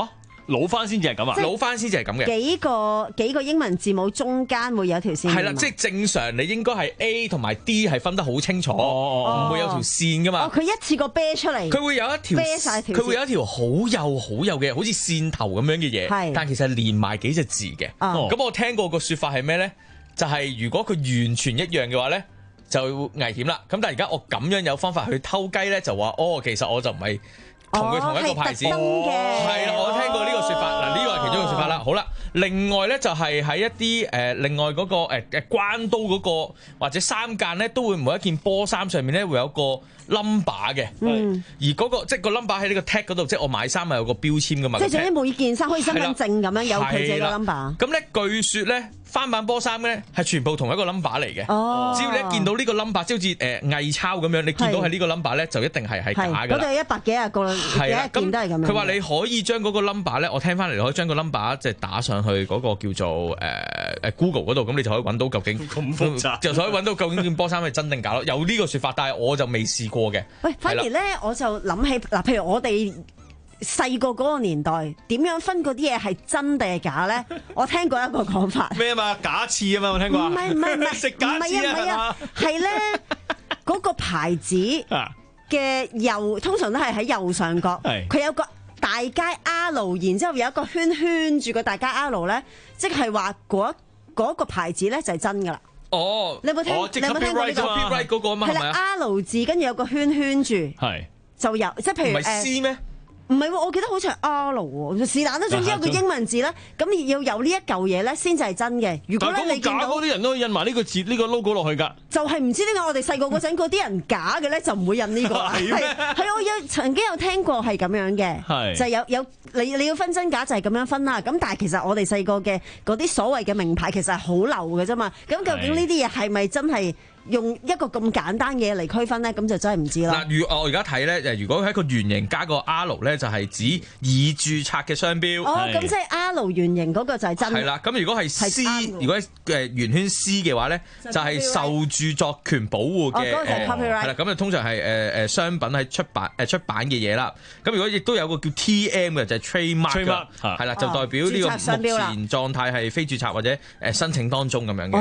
老翻先至係咁啊！ 老翻先至係咁嘅。 幾個幾個英文字母中間會有條線。 係啦，即係正常你應該係 A 同埋 D 係分得好清楚，唔、哦、會有條線噶嘛。 哦，佢一次過啤出嚟。佢會有一條，啤晒條線。佢會有一條好幼好幼嘅，好似線頭咁樣嘅嘢。但其實係連埋幾隻字嘅。咁、哦、我聽過個説法係咩咧？就係、是、如果佢完全一樣嘅話咧，就危險啦。咁但係而家我咁樣有方法去偷雞咧，就話哦，其實我就唔係。同佢同一個牌子，係啦、哦，我聽過呢個説法，嗱、哦、呢個係其中一個説法啦。好啦，另外咧就係喺一啲誒、呃，另外嗰、那個誒誒、呃、關刀嗰、那個或者三間咧，都會每一件波衫上面咧會有個 number 嘅，嗯、而嗰、那個即係個 number 喺呢個 tag 嗰度，即係我買衫係有個標籤噶嘛。即係總之每件衫可以身份證咁樣有佢自己個 number。咁咧據説咧，翻版波衫咧係全部同一個 number 嚟嘅。哦，只要你一見到呢個 number，即好似誒偽鈔咁樣，你見到係呢個 number 咧，就一定係係假㗎啦。嗰度有一百幾廿個，幾多件都係咁樣。佢話你可以將嗰個 number 咧，我聽翻嚟，你可以將個 number 即係打上去嗰個叫做誒誒、呃、Google 嗰度，咁你就可以揾到究竟咁複雜，就可以揾到究竟件波衫係真定假咯。有呢個説法，但係我就未試過。嘅，喂，反而咧我就諗起嗱，譬如我哋細個嗰個年代，點樣分嗰啲嘢係真定係假咧？我聽過一個講法， 咩啊嘛，假翅啊嘛，我聽過，唔係唔係唔係食假翅啊，係啊，係咧嗰個牌子嘅右，通常都係喺右上角，佢有個大街 R， 然之後有一個圈圈住個大街 R 咧，即係話嗰嗰個牌子咧就係真噶啦。哦，你有冇聽？哦、你有冇聽過呢、這個？係啦 ，R 字跟住有個圈圈住，係就有，即係譬如誒。唔係 C 咩？唔係喎，我記得好似係 R 喎，是但啦，總之有個英文字咧，咁要有呢一嚿嘢咧，先至係真嘅。如果咧你見到嗰啲人都印埋呢個字、呢、呢個 logo 落去㗎，就係唔知點解我哋細個嗰陣嗰啲人假嘅咧，就唔會印呢、呢個。係係我有曾經有聽過係咁樣嘅，就係有有你你要分真假就係咁樣分啦。咁但係其實我哋細個嘅嗰啲所謂嘅名牌其實係好流嘅啫嘛。咁究竟呢啲嘢係咪真係用一個咁簡單嘅嘢嚟區分咧？咁就真係唔知啦。嗱，如我而家睇咧，如果喺個圓形加個 R 咧，就係指已註冊嘅商標。哦，咁即係 R 圓形嗰個就係真。係啦，咁如果係 C， 如果誒圓圈 C 嘅話咧，就係受著作權保護嘅。哦，嗰個就係 copyright。係啦，咁就通常係誒誒商品喺出版誒出版嘅嘢啦。咁如果亦都有個叫 T M 嘅，就係 trademark 啦，係啦，就代表呢個目前狀態係非註冊或者誒申請當中咁樣嘅。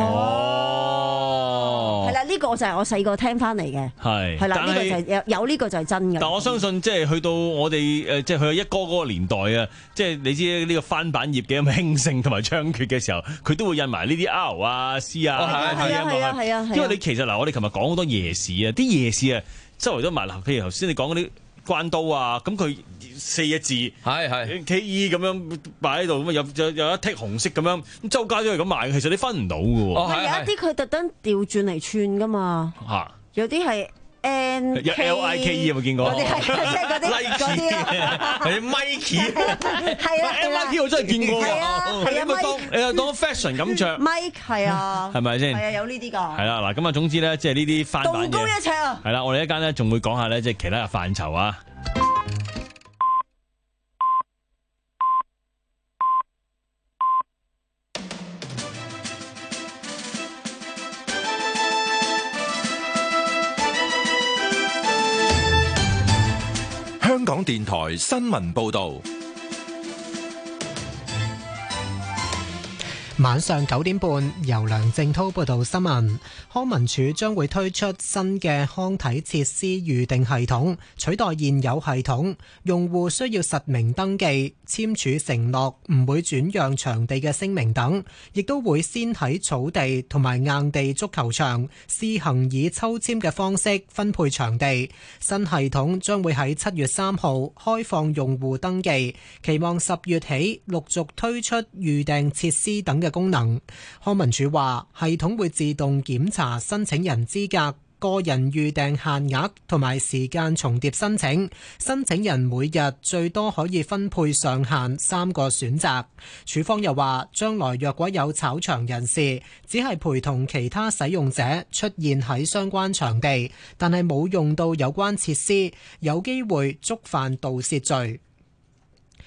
哦。係啦，呢個就係我細個聽翻嚟嘅。係。係啦，呢個就係有有呢個就係真嘅。但我相信即係去到我哋誒，即係去到一哥嗰個年代啊，即係你知呢個翻版業嘅咁興盛同埋猖獗嘅時候，佢都會印埋呢啲 R 啊、C 啊。係啊係啊係啊！因為你其實嗱，我哋琴日講好多夜市啊，啲夜市啊，周圍都賣嗱，譬如頭先你講嗰啲關刀啊，咁佢四個字係係 K E 咁樣擺喺度，咁啊有有有一剔紅色咁樣，咁周街都係咁賣，其實你分唔到嘅喎。係有一啲佢特登調轉嚟串噶嘛。嚇！有啲係。N L I K E 有冇見過？嗰啲係即係嗰啲嗰啲咯，係 Mikey 係啦 ，L I K E 我真係見過喎。係啊，係啊，當你又當 fashion 咁着 Mike 係啊，係咪先？係啊，有呢啲㗎。係啦，嗱咁啊，總之咧，即係呢啲翻版嘢。道高一尺啊！係啦，我哋一間咧仲會講下咧，即係其他嘅範疇啊。 香港電台新聞報道。 晚上九點半，由梁正滔報道新聞。康文署將會推出新嘅康體設施預訂系統，取代現有系統。用戶需要實名登記、簽署承諾唔會轉讓場地嘅聲明等，亦都會先喺草地同埋硬地足球場試行以抽籤嘅方式分配場地。新系統將會喺七月三號開放用戶登記，期望十月起陸續推出預訂設施等嘅功能。康文署話，系統會自動檢查申請人資格、個人預訂限額同埋時間重疊申請。申請人每日最多可以分配上限三個選擇。署方又話，將來若果有炒場人士只係陪同其他使用者出現喺相關場地，但係冇用到有關設施，有機會觸犯盜竊罪。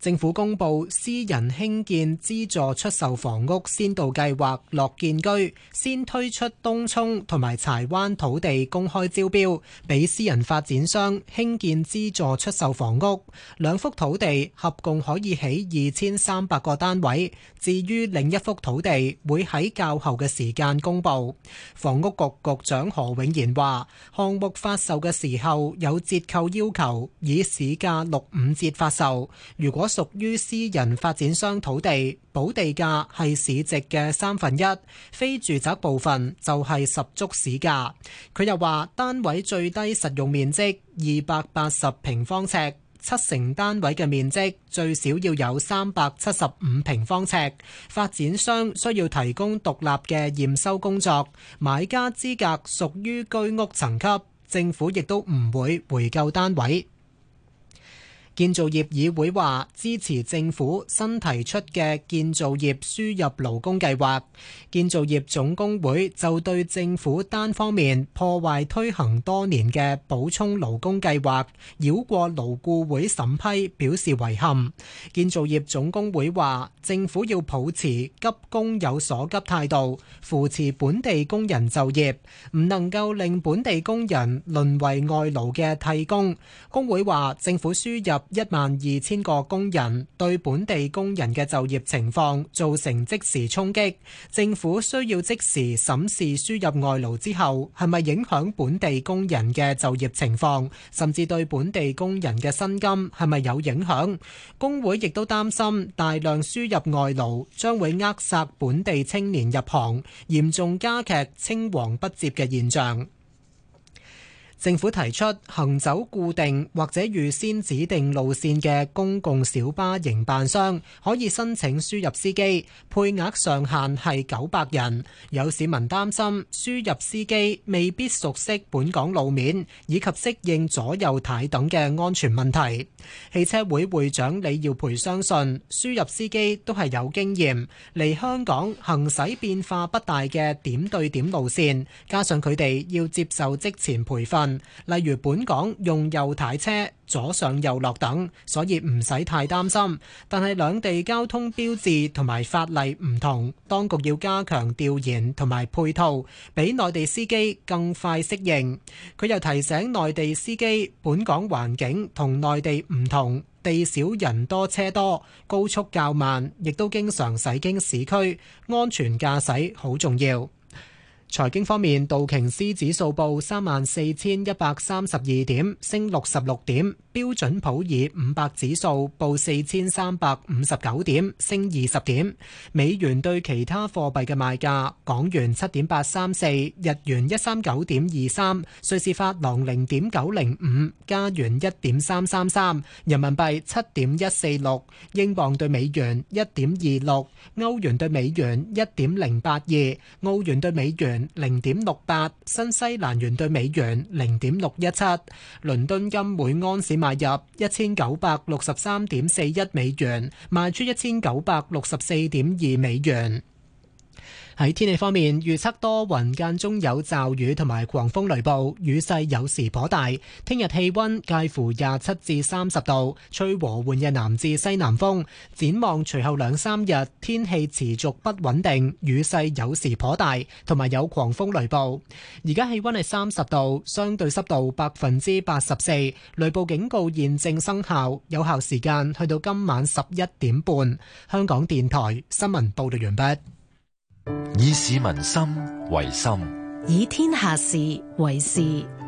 政府公布私人興建資助出售房屋先導計劃樂建居，先推出東涌同埋柴灣土地公開招標，俾私人發展商興建資助出售房屋。兩幅土地合共可以起二千三百個單位。至於另一幅土地會喺較後嘅時間公布。房屋局局長何永賢話，項目發售嘅時候有折扣要求，以市價六五折發售。如果屬於私人發展商土地，補地價係市值嘅三分一，非住宅部分就係十足市價。佢又話，單位最低實用面積二百八十平方尺，七成單位嘅面積最少要有三百七十五平方尺。發展商需要提供獨立嘅驗收工作，買家資格屬於居屋層級，政府亦都唔會回購單位。建造業議會話支持政府新提出嘅建造業輸入勞工計劃。建造業總工會就對政府單方面破壞推行多年嘅補充勞工計劃，繞過勞顧會審批，表示遺憾。建造業總工會話，政府要抱持急工有所急態度，扶持本地工人就業，唔能夠令本地工人淪為外勞嘅替工。工會話，政府輸入一萬二千個工人，對本地工人嘅就業情況造成即時衝擊。政府需要即時審視輸入外勞之後係咪影響本地工人嘅就業情況，甚至對本地工人嘅薪金係咪有影響。工會亦都擔心大量輸入外勞將會扼殺本地青年入行，嚴重加劇青黃不接嘅現象。政府提出行走固定或者預先指定路線嘅公共小巴營辦商可以申請輸入司機，配額上限係九百人。有市民擔心輸入司機未必熟悉本港路面，以及適應左右軚等嘅安全問題。汽車會會長李耀培相信輸入司機都係有經驗，嚟香港行駛變化不大嘅點對點路線，加上佢哋要接受職前培訓。例如本港用右軚車左上右落等，所以唔使太擔心。但係兩地交通標誌同埋法例唔同，當局要加強調研同埋配套，俾內地司機更快適應。佢又提醒內地司機，本港環境同內地唔同，地少人多車多，高速較慢，亦都經常駛經市區，安全駕駛好重要。財經方面，道瓊斯指數報三萬四千一百三十二點，升六十六點。標準普爾五百指數報四千三百五十九點，升二十點。美元對其他貨幣嘅賣價：港元七點八三四，日元一三九點二三，瑞士法郎零點九零五，加元一點三三三，人民幣七點一四六，英鎊對美元一點二六，歐元對美元一點零八二，澳元對美元零點六八，新西蘭元對美元零點六一七。倫敦金每安士買入一千九百六十三點四一美元，賣出一千九百六十四點二美元。喺天氣方面，預測多雲間中有驟雨同埋狂風雷暴，雨勢有時頗大。聽日氣溫介乎廿七至三十度，吹和緩嘅南至西南風。展望隨後兩三日，天氣持續不穩定，雨勢有時頗大，同埋有狂風雷暴。而家氣溫係三十度，相對濕度百分之八十四，雷暴警告現正生效，有效時間去到今晚十一點半。香港電台新聞報道完畢。 以市民心為心， 以天下事為事。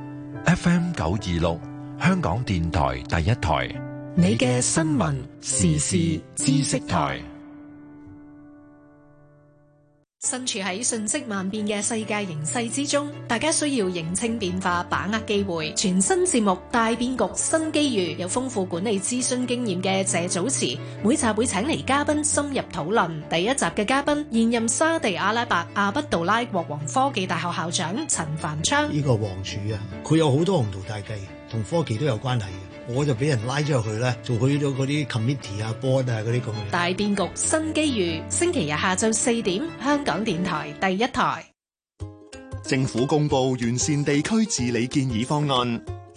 F M 九二六，香港電台第一台， 你嘅新聞時事知識台。身處喺瞬息萬變嘅世界形勢之中，大家需要認清變化，把握機會。全新節目大變局新機遇，有豐富管理諮詢經驗嘅謝祖慈，每集會請嚟嘉賓深入討論。第一集嘅嘉賓，現任沙地阿拉伯阿卜杜拉國王科技大學校長陳繁昌。 呢個王儲啊，佢有好多宏圖大計，同科技都有關係嘅。我就俾人拉咗入去咧，做去咗嗰啲 committee 啊、board 啊嗰啲咁嘅。 大變局新機遇，星期日下晝四點，香港電台第一台。 政府公布完善地區治理建議方案，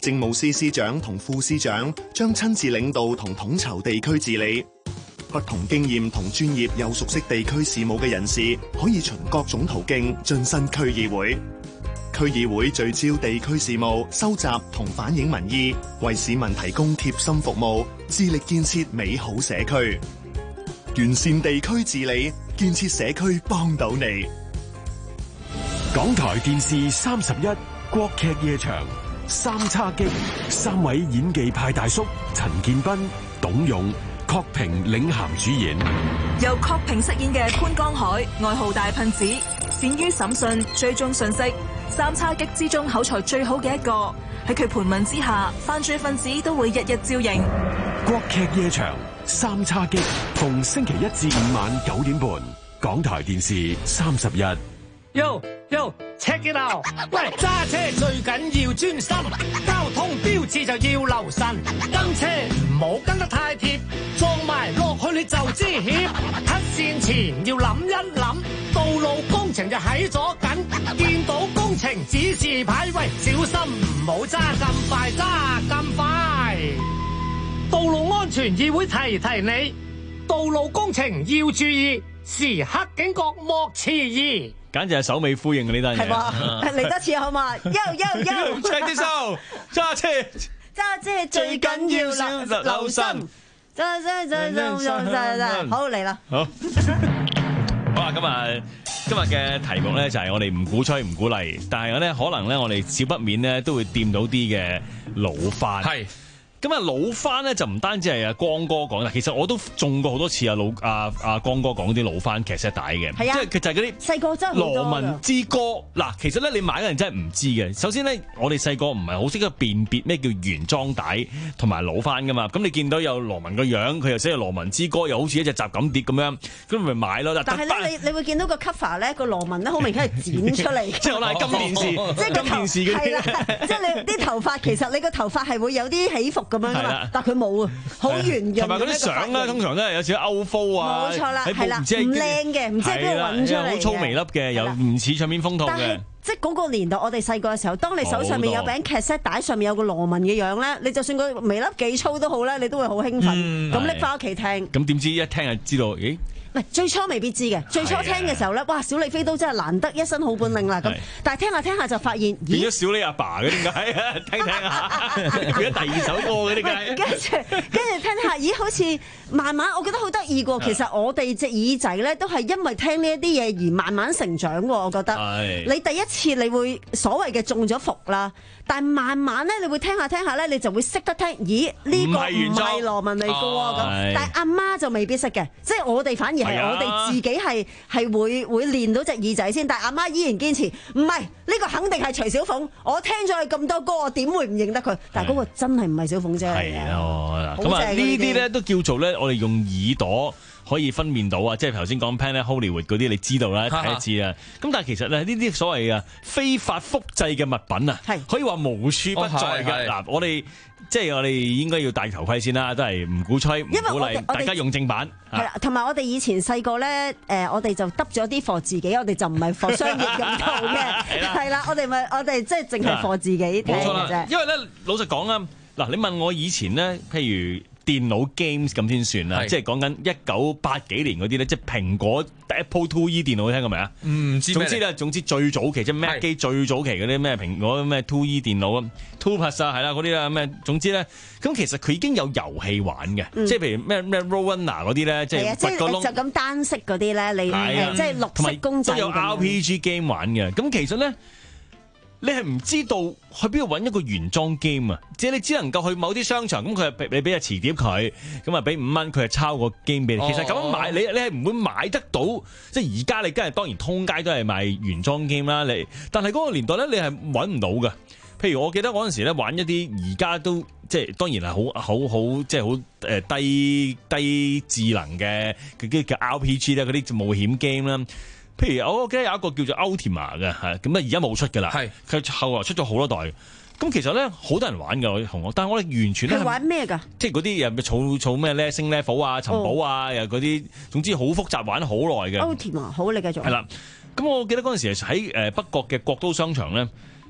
政務司司長同副司長將親自領導同統籌地區治理。不同經驗同專業又熟悉地區事務嘅人士，可以循各種途徑晉身區議會。區議會聚焦地區事務，收集同反映民意，為市民提供貼心服務，致力建設美好社區。完善地區治理，建設社區，幫到你。 港台電視三十一國劇夜場三叉戟，三位演技派大叔陳建斌、董勇、郝平領銜主演。 由郝平飾演嘅潘江海，外號大噴子，善於審訊、追蹤信息，三叉戟之中口才最好嘅一個。喺佢盤問之下，犯罪分子都會日日照應。 國劇夜場三叉戟，逢星期一至五晚九點半，港台電視三十一。 Yo yo check it out！ 喂，揸車最緊要專心，交通標誌就要留神，跟車唔好跟得太貼，撞埋落去你就知險。黑線前要諗一諗，道路工程就喺左近，見到工程指示牌，喂，小心唔好揸咁快，揸咁快。道路安全議會提提你，道路工程要注意，時刻警覺莫遲疑。 簡直係首尾呼應嘅呢單嘢， 係嘛？嚟多次好嘛？悠悠悠 check this out，揸車揸車最緊要留留心，揸揸揸揸揸揸，好嚟啦！ 好，好啦，咁啊，今日嘅題目咧就係我哋唔鼓吹唔鼓勵，但係咧可能咧我哋少不免咧都會掂到啲嘅老番。係。咁啊，老番咧就唔單止係阿光哥講啦，其實我都中過好多次阿老阿阿光哥講啲老番劇集帶嘅， 係啊， 即係佢就係嗰啲細個真係羅文之歌嗱。其實咧，你買嘅人真係唔知嘅。首先咧，我哋細個唔係好識得辨別咩叫原裝帶同埋老番噶嘛。咁你見到有羅文個樣，佢又寫住羅文之歌，又好似一隻雜錦碟咁樣，咁咪買咯。 但係咧，你你會見到個 cover 咧，個羅文咧好明顯係剪出嚟， 即係可能係金電視， 即係金電視嗰啲，即係你啲頭髮，其實你個頭髮係會有啲起伏咁樣噶嘛。佢冇啊，好圓潤。同埋嗰啲相咧，通常都係有少少歐風啊， 冇錯啦，係啦，唔靚嘅，唔知喺邊度揾出嚟嘅， 好粗微粒嘅，又唔似唱片封套嘅。 但係即係嗰個年代，我哋細個嘅時候，當你手上面有餅劇 set 帶，上面有個羅文嘅樣咧，你就算個微粒幾粗都好咧，你都會好興奮，咁拎翻屋企聽。 咁點知一聽就知道，咦？ 唔係最初未必知嘅，最初聽嘅時候咧，哇！小李飛刀真係難得一身好本領啦咁，但係聽下聽下就發現， 變咗小李阿爸嘅點解？聽聽下，變咗第二首歌嘅點解？ 跟住跟住聽下，咦？好似慢慢，我覺得好得意喎。其實我哋隻耳仔咧都係因為聽呢一啲嘢而慢慢成長喎。我覺得，你第一次你會所謂嘅中咗伏啦，但係慢慢咧你會聽下聽下咧，你就會識得聽。咦？呢個唔係羅文嚟嘅喎咁，但係阿媽就未必識嘅，即係我哋反而。係我哋自己係係會會練到隻耳仔先，但係阿媽依然堅持唔係呢個肯定係徐小鳳。我聽咗佢咁多歌，我點會唔認得佢？但係嗰個真係唔係小鳳啫。 係啊，咁啊呢啲咧都叫做咧，我哋用耳朵可以分辨到啊，即係頭先講 Planet Hollywood 嗰啲，你知道啦，睇一知啊。咁但係其實咧呢啲所謂啊非法複製嘅物品啊，係可以話無處不在嘅。嗱，我哋即係我哋應該要戴頭盔先啦，都係唔鼓吹唔鼓勵大家用正版。 係啦，同埋我哋以前細個咧，誒，我哋就得咗啲貨自己，我哋就唔係貨商業咁做嘅，係啦，我哋咪我哋即係淨係貨自己聽嘅啫。 因為咧，老實講啊，嗱，你問我以前咧，譬如電腦 games 咁先算啦，即係講緊一九八幾年嗰啲咧，即係蘋果 Apple two E 電腦，聽過未啊？唔知。總之咧，總之最早期即係 Mac 機最早期嗰啲咩蘋果咩 two E 電腦啊 two Plus 啊，係啦嗰啲啦咩，總之咧，咁其實佢已經有遊戲玩嘅，即係譬如咩咩 Roadrunner 嗰啲咧，即係掘個窿就咁單色嗰啲咧，你即係綠色公仔， 都有 R P G game 玩嘅。咁其實咧，你係唔知道去邊度揾一個原裝 game 啊？即係你只能夠去某啲商場，咁佢係你俾隻磁碟佢，咁啊俾五蚊，佢係抄個 game 俾你。其實咁樣買，你你係唔會買得到。即係而家你梗係當然通街都係賣原裝 game 啦。你但係嗰個年代咧，你係揾唔到嘅。譬如我記得嗰陣時咧，玩一啲而家都即係當然係好好好即係好誒低低智能嘅嗰啲叫 R P G 咧，嗰啲冒險 game 啦。譬如我記得有一個叫做 Ultima 嘅，係咁啊，而家冇出㗎啦。係佢後來出咗好多代。咁其實咧，好多人玩㗎，我同學，但係我哋完全咧係玩咩㗎？ 即係嗰啲又儲儲咩咧，升 level 啊、尋寶啊，又嗰啲，總之好複雜，玩好耐嘅。 Ultima 好，你繼續。 係啦，咁我記得嗰陣時係喺誒北角嘅國都商場咧。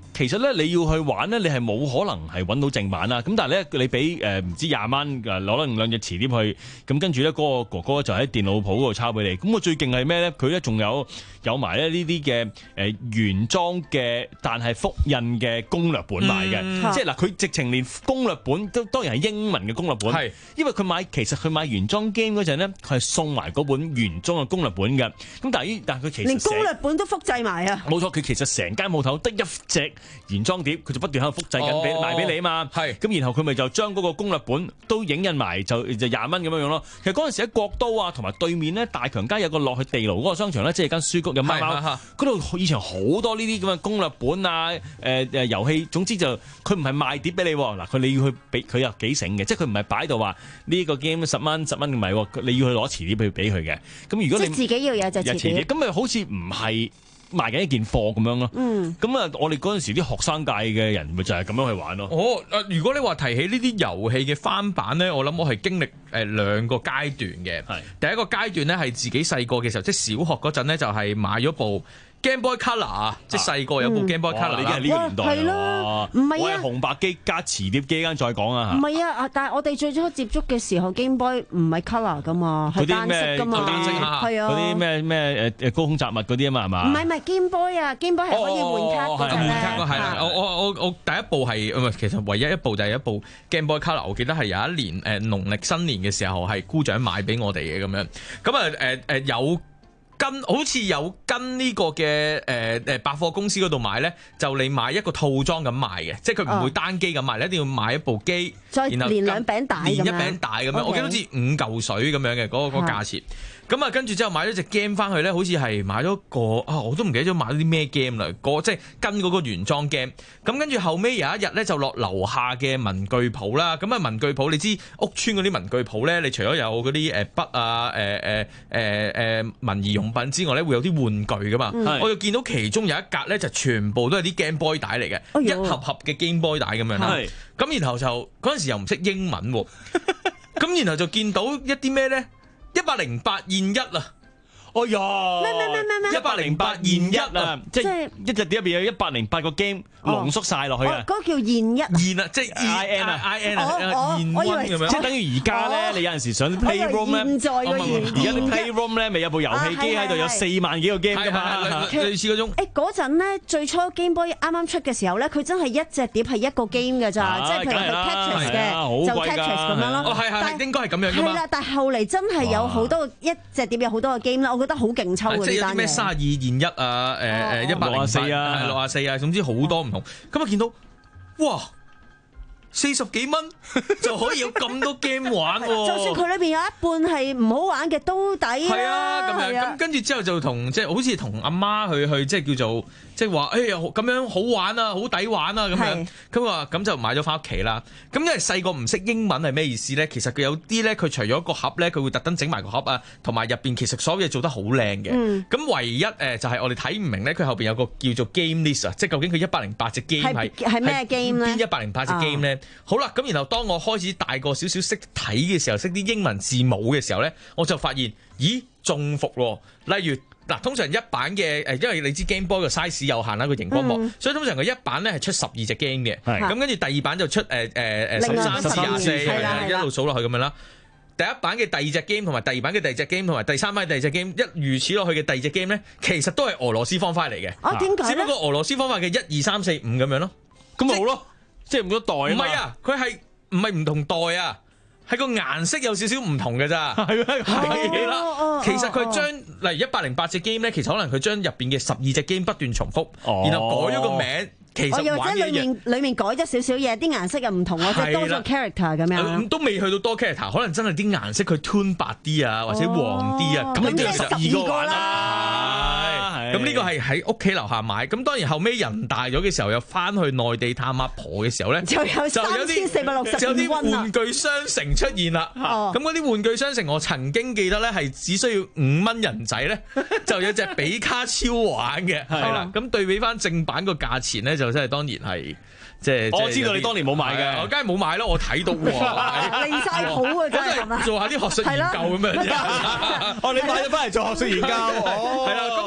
其實咧你要去玩咧，你係冇可能係揾到正版啦。咁但係咧你俾誒唔知廿蚊誒攞咗兩隻磁碟去，咁跟住咧嗰個哥哥就喺電腦鋪嗰度抄俾你。咁我最勁係咩咧？佢咧仲有有埋咧呢啲嘅誒原裝嘅，但係複印嘅攻略本賣嘅。嗯、即係嗱，佢直情連攻略本都當然係英文嘅攻略本，係因為佢買其實佢買原裝 game 嗰陣咧，佢係送埋嗰本原裝嘅攻略本嘅。咁但係但係佢其實連攻略本都複製埋啊！ 冇錯，佢其實成間鋪頭得一隻原裝碟，佢就不斷喺度複製緊俾賣俾你啊嘛。係咁，然後佢咪就將嗰個攻略本都影印埋，就就廿蚊咁樣樣咯。其實嗰陣時喺國都啊，同埋對面咧大強街有個落去地牢嗰個商場咧，即係間書局有貓貓嗰度，以前好多呢啲咁嘅攻略本啊，誒誒遊戲，總之就佢唔係賣碟俾你嗱，佢你要去俾佢又幾醒嘅，即係佢唔係擺到話呢個 game 十蚊十蚊唔係，你要去攞磁碟去俾佢嘅。咁如果你即係自己要有隻磁碟， 咁咪好似唔係賣緊一件貨咁樣咯。嗯，咁啊，我哋嗰陣時啲學生界嘅人咪就係咁樣去玩咯。 哦，誒，如果你話提起呢啲遊戲嘅翻版咧，我諗我係經歷誒兩個階段嘅。係第一個階段咧係自己細個嘅時候，即係小學嗰陣咧就係買咗部 Game Boy Color 啊，即係細個有部 Game Boy Color，你已經係呢個年代啦。係咯，唔係啊，我係紅白機加磁碟機間再講啊。 唔係啊，但係我哋最初接觸嘅時候 Game Boy 唔係 Color 噶嘛，係單色噶嘛，係啊， 嗰啲咩咩誒誒高空雜物嗰啲啊嘛，係嘛？ 唔係唔係 Game Boy 啊 ，Game Boy 係可以換卡嗰隻咧。換卡係啦，我我我我第一部係唔係，其實唯一一部就係一部 Game Boy Color，我記得係有一年誒農曆新年嘅時候係姑丈買俾我哋嘅咁樣，咁啊誒誒有。跟好似有跟呢個嘅誒誒百貨公司嗰度買咧，就你買一個套裝咁賣嘅，即係佢唔會單機咁賣，你一定要買一部機， 再連兩餅帶咁樣， 連一餅帶咁樣，我記得好似五嚿水咁樣嘅嗰個嗰個價錢。咁啊，跟住之後買咗隻 game 翻去咧，好似係買咗個啊，我都唔記得咗買咗啲咩 game 啦。個即係跟嗰個原裝 game。咁跟住後尾有一日咧，就落樓下嘅文具鋪啦。咁啊，文具鋪你知屋村嗰啲文具鋪咧，你除咗有嗰啲誒筆啊、誒誒誒誒文儀用品之外咧，會有啲玩具噶嘛。嗯、我就見到其中有一格咧，就全部都係啲 Game Boy 帶嚟嘅，哎、一盒盒嘅 Game Boy 帶咁樣啦。咁是然後就嗰陣時又唔識英文喎，咁然後就見到一啲咩咧？一百零八現一啊！哎呀， 咩咩咩咩咩， 一百零八現一啊！即係一隻碟入邊有一百零八個 game 濃縮晒落去啊！ 嗰個叫現一啊！ 現啊，即係 I N 啊 ，I N 啊，現溫咁樣， 即係等於而家咧，你有陣時上 Playroom 咧， 現在嘅現， 而家啲 Playroom 咧，咪有部遊戲機喺度，有四萬幾個 game 噶嘛， 類似嗰種。 誒嗰陣咧，最初 Game Boy 啱啱出嘅時候咧，佢真係一隻碟係一個 game 㗎咋，即係譬如佢 Tetris 嘅，就 Tetris 咁樣咯。 哦，係係，應該係咁樣㗎嘛。 係啦，但係後嚟真係有好多一隻碟有好多個 game 啦，我覺得好勁抽㗎。 即係有啲咩卅二現一啊，誒誒一百零四啊，六啊四啊，總之好多唔同。咁啊見到，哇！四十幾蚊就可以有咁多 game 玩喎， 就算佢裏邊有一半係唔好玩嘅都抵啊！ 係啊，咁樣咁跟住之後就同即係好似同阿媽去去即係叫做即係話，哎呀咁樣好玩啊，好抵玩啊咁樣。咁話咁就買咗翻屋企啦。咁因為細個唔識英文係咩意思咧？其實佢有啲咧，佢除咗個盒咧，佢會特登整埋個盒啊，同埋入邊其實所有嘢做得好靚嘅。咁、嗯、唯一誒就係我哋睇唔明咧，佢後邊有個叫做 game list 啊，即係究竟佢一百零八隻 game 係係咩 game 咧？ 邊一百零八隻 game 咧？好啦，咁然後當我開始大個少少識睇嘅時候，識啲英文字母嘅時候咧，我就發現，咦，中伏喎！例如嗱，通常一版嘅誒，因為你知 Game Boy 嘅 size 有限啦，個熒光幕，嗯、所以通常佢一版咧係出十二隻 game 嘅，咁跟住第二版就出誒誒誒十三至廿四，一路數落去咁樣啦。第一版嘅第二隻 game 同埋第二版嘅第二隻 game 同埋第三版嘅第二隻 game，一如此落去嘅第二隻 game 咧，其實都係俄羅斯方塊嚟嘅。 啊，點解？ 只不過俄羅斯方塊嘅一二三四五咁樣咯， 咁咪好咯。即係唔同代啊！ 唔係啊，佢係唔係唔同代啊？係個顏色有少少唔同嘅咋？係咩？係啦。其實佢將例如一百零八隻 game 咧，其實可能佢將入邊嘅十二隻 game 不斷重複，哦、然後改咗個名。其實又或者裡面裡面改咗少少嘢，啲顏色又唔同，或者多咗 character 咁樣、呃。 都未去到多 character， 可能真係啲顏色佢 tune 白啲啊，或者黃啲啊。咁你都有十二個玩啦。咁呢個係喺屋企樓下買，咁當然後尾人大咗嘅時候，又翻去內地探阿婆嘅時候咧， 就有三千四百六十就有啲玩具商城出現啦。咁嗰啲玩具商城，我曾經記得咧係只需要五蚊人仔咧，就有隻比卡超玩嘅，係啦。咁對比翻正版個價錢咧，就真係當然係。即係我知道你當年冇買嘅， 我梗係冇買咯。我睇到喎， 離晒譜啊！真係做下啲學術研究咁樣。 哦，你買咗翻嚟做學術研究， 係啦。咁咪所以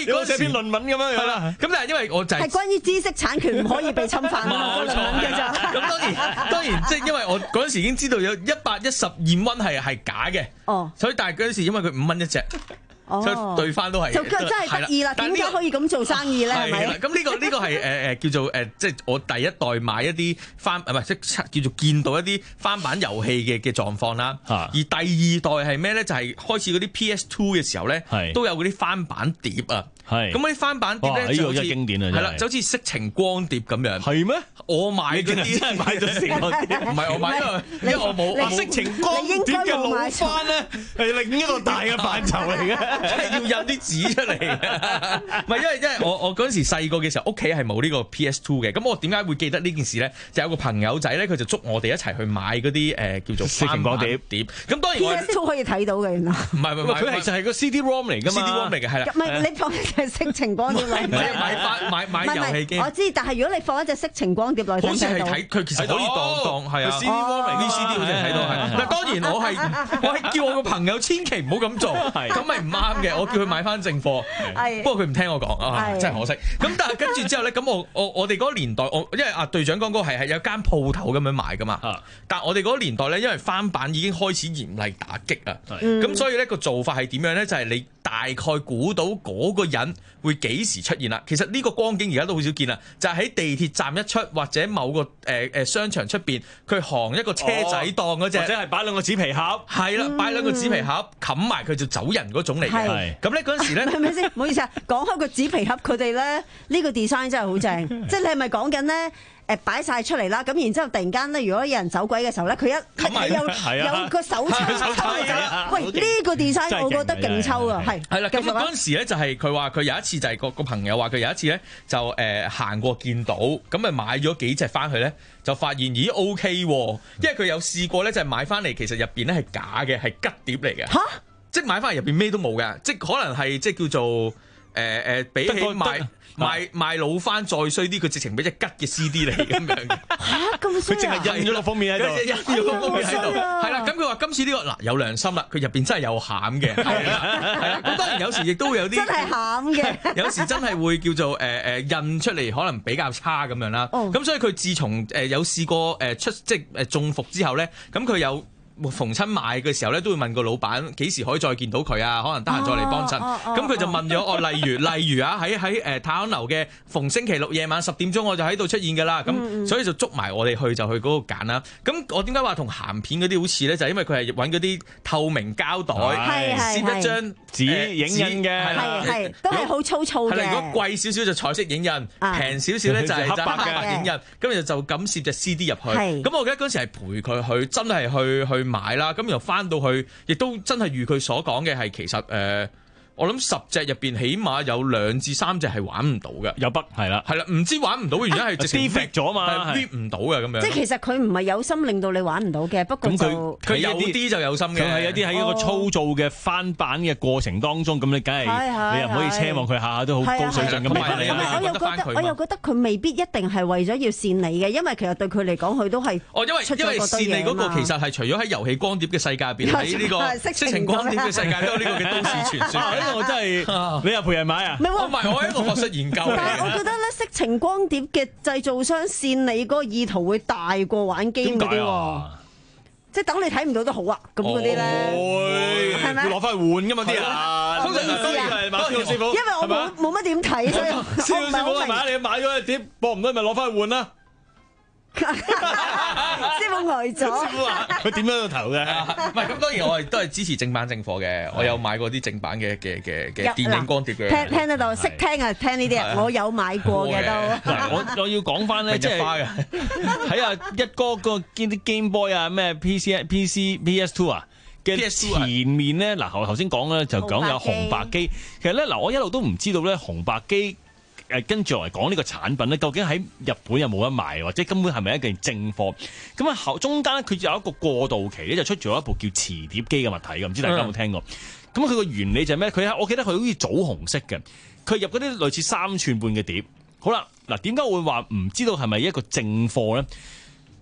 嗰寫篇論文咁樣樣啦。咁但係因為我就係、 係關於知識產權唔可以被侵犯啊論文嘅咋。 咁當然當然即係因為我嗰陣時已經知道有一百一十二蚊係係假嘅，哦，所以但係嗰陣時因為佢五蚊一隻。 哦， 所以對翻都係， 就真係得意啦！點解可以咁做生意咧？係咪？ 咁呢個呢個係誒誒叫做誒，即係我第一代買一啲翻，唔係即係叫做見到一啲翻版遊戲嘅嘅狀況啦。而第二代係咩咧？就係開始嗰啲 P S Two 嘅時候咧，都有嗰啲翻版碟啊。係咁嗰啲翻版碟咧，就好似經典啊，係啦，就好似色情光碟咁樣。係咩？我買嗰啲真係買咗成個碟，唔係我買，因為因為我冇色情光碟嘅老翻咧，係另一個大嘅範疇嚟嘅。即係要印啲紙出嚟，唔係因為因為我我嗰陣時細個嘅時候，屋企係冇呢個 P S Two 嘅，咁我點解會記得呢件事咧？就有個朋友仔咧，佢就捉我哋一齊去買嗰啲誒叫做色情光碟碟。咁當然 P S Two 可以睇到嘅，原來唔係唔係，佢其實係個 C D-ROM 嚟㗎嘛 ，C D-ROM 嚟嘅係啦。 唔係你放一隻色情光碟落去， 買翻買買遊戲機。 我知，但係如果你放一隻色情光碟落去， 好似係睇佢其實可以當當係啊 C D-ROM 嚟啲 C D 好似睇到係。但當然我係我係叫我個朋友千祈唔好咁做，咁咪唔啱嘅。我叫佢買翻正貨，不過佢唔聽我講啊，真係可惜。咁但係跟住之後咧，咁我我我哋嗰個年代，我因為啊隊長講嗰個係係有間鋪頭咁樣賣噶嘛，但係我哋嗰個年代咧，因為翻版已經開始嚴厲打擊啊，咁所以咧個做法係點樣咧？就係你大概估到嗰個人會幾時出現啦。其實呢個光景而家都好少見啦，就係喺地鐵站一出或者某個誒誒商場出邊，佢行一個車仔檔嗰隻， 或者係擺兩個紙皮盒， 係啦，擺兩個紙皮盒冚埋佢就走人嗰種嚟嘅。咁咧嗰陣時咧， 係咪先？唔好意思啊，講開個紙皮盒，佢哋咧呢個 design 真係好正。即係你係咪講緊咧？誒擺曬出嚟啦，咁然之後突然間咧，如果有人走鬼嘅時候咧，佢一有有個手抽抽嚟，喂呢個 design 我覺得勁抽啊，係係啦。咁嗰陣時咧就係佢話佢有一次就係個個朋友話佢有一次咧就誒行過見到，咁咪買咗幾隻翻去咧，就發現咦 OK 喎，因為佢有試過咧就係買翻嚟其實入邊咧係假嘅，係吉碟嚟嘅。嚇！即係買翻嚟入邊咩都冇嘅，即係可能係即係叫做誒誒比起買。賣賣老翻再衰啲，佢直情俾隻吉嘅 C D 嚟咁樣。 嚇咁衰啊！ 佢淨係印咗個封面喺度， 印咗個封面喺度。係啦，咁佢話今次呢個嗱有良心啦，佢入邊真係有餡嘅。係啦，係啦。咁當然有時亦都會有啲真係餡嘅。 有時真係會叫做誒誒印出嚟可能比較差咁樣啦。咁所以佢自從誒有試過誒出即係誒中伏之後咧，咁佢有。逢親買嘅時候咧，都會問個老闆幾時可以再見到佢啊？可能得閒再嚟幫襯。咁佢就問咗我，例如例如啊，喺喺誒太安樓嘅逢星期六夜晚十點鐘我就喺度出現㗎啦。咁、嗯、所以就捉埋我哋去就去嗰度揀啦。咁我點解話同鹹片嗰啲好似咧？就係、因為佢係揾嗰啲透明膠袋，攝一張紙影印嘅， 係係都係好粗糙嘅。 係啦，如果貴少少就彩色影印，平少少咧就係黑白影印。咁就就咁攝隻 C D 入去。咁我記得嗰時係陪佢去，真係去去。買啦，咁又翻到去，亦都真係如佢所講嘅係，其實誒。呃我諗十隻入邊起碼有兩至三隻係玩唔到嘅， 有筆係啦， 係啦，唔知玩唔到嘅原因係直情 defect 咗嘛， 係 read 唔到嘅咁樣。 即係其實佢唔係有心令到你玩唔到嘅，不過就佢有啲就有心嘅， 佢係一啲喺一個粗糙嘅翻版嘅過程當中，咁你梗係你又唔可以奢望佢下下都好高水準咁樣。 我又覺得我又覺得佢未必一定係為咗要扇你嘅，因為其實對佢嚟講佢都係哦，因為因為扇你嗰個其實係除咗喺遊戲光碟嘅世界入邊，喺呢個色情光碟嘅世界都有呢個嘅都市傳說。呢個我真係。 你又陪人買啊？ 唔係喎， 唔係我係一個學術研究。 但係我覺得咧，色情光碟嘅製造商線你嗰個意圖會大過玩 game 嗰啲喎，即係等你睇唔到都好啊，咁嗰啲咧，係咪？ 要攞翻去換㗎嘛啲啊！ 通常當然係馬師傅，因為我冇冇乜點睇，所以我唔係好明。 你買咗隻碟播唔到，咪攞翻去換啦。 師傅呆咗， 佢點樣個頭嘅？ 唔係咁，當然我係都係支持正版正貨嘅。我有買過啲正版嘅嘅嘅嘅電影光碟嘅。 聽聽得到，識聽啊，聽呢啲，我有買過嘅都。 嗱，我我要講翻咧，即係睇下一哥個啲 Game Boy 啊，咩 P C、P C、P S Two 啊嘅前面咧，嗱，我頭先講咧就講有紅白機。其實咧，嗱，我一路都唔知道咧紅白機。誒跟住嚟講呢個產品咧，究竟喺日本有冇得賣，或者根本係咪一件正貨？咁啊後中間咧，佢有一個過渡期咧，就出咗一部叫磁碟機嘅物體嘅，唔知大家有冇聽過？咁佢個原理就係咩？佢係我記得佢好似棗紅色嘅，佢入嗰啲類似三寸半嘅碟。好啦，嗱，點解會話唔知道係咪一個正貨咧？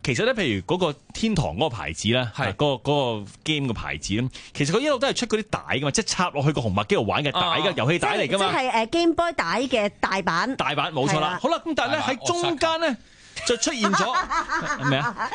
其實咧，譬如嗰個天堂嗰個牌子啦，係嗰個嗰個 game 嘅牌子咧，其實佢一路都係出嗰啲帶噶嘛，即係插落去個紅白機度玩嘅帶嘅遊戲帶嚟噶嘛。 即係誒 Game Boy 帶嘅大版。大版冇錯啦。好啦，咁但係咧喺中間咧就出現咗咩啊？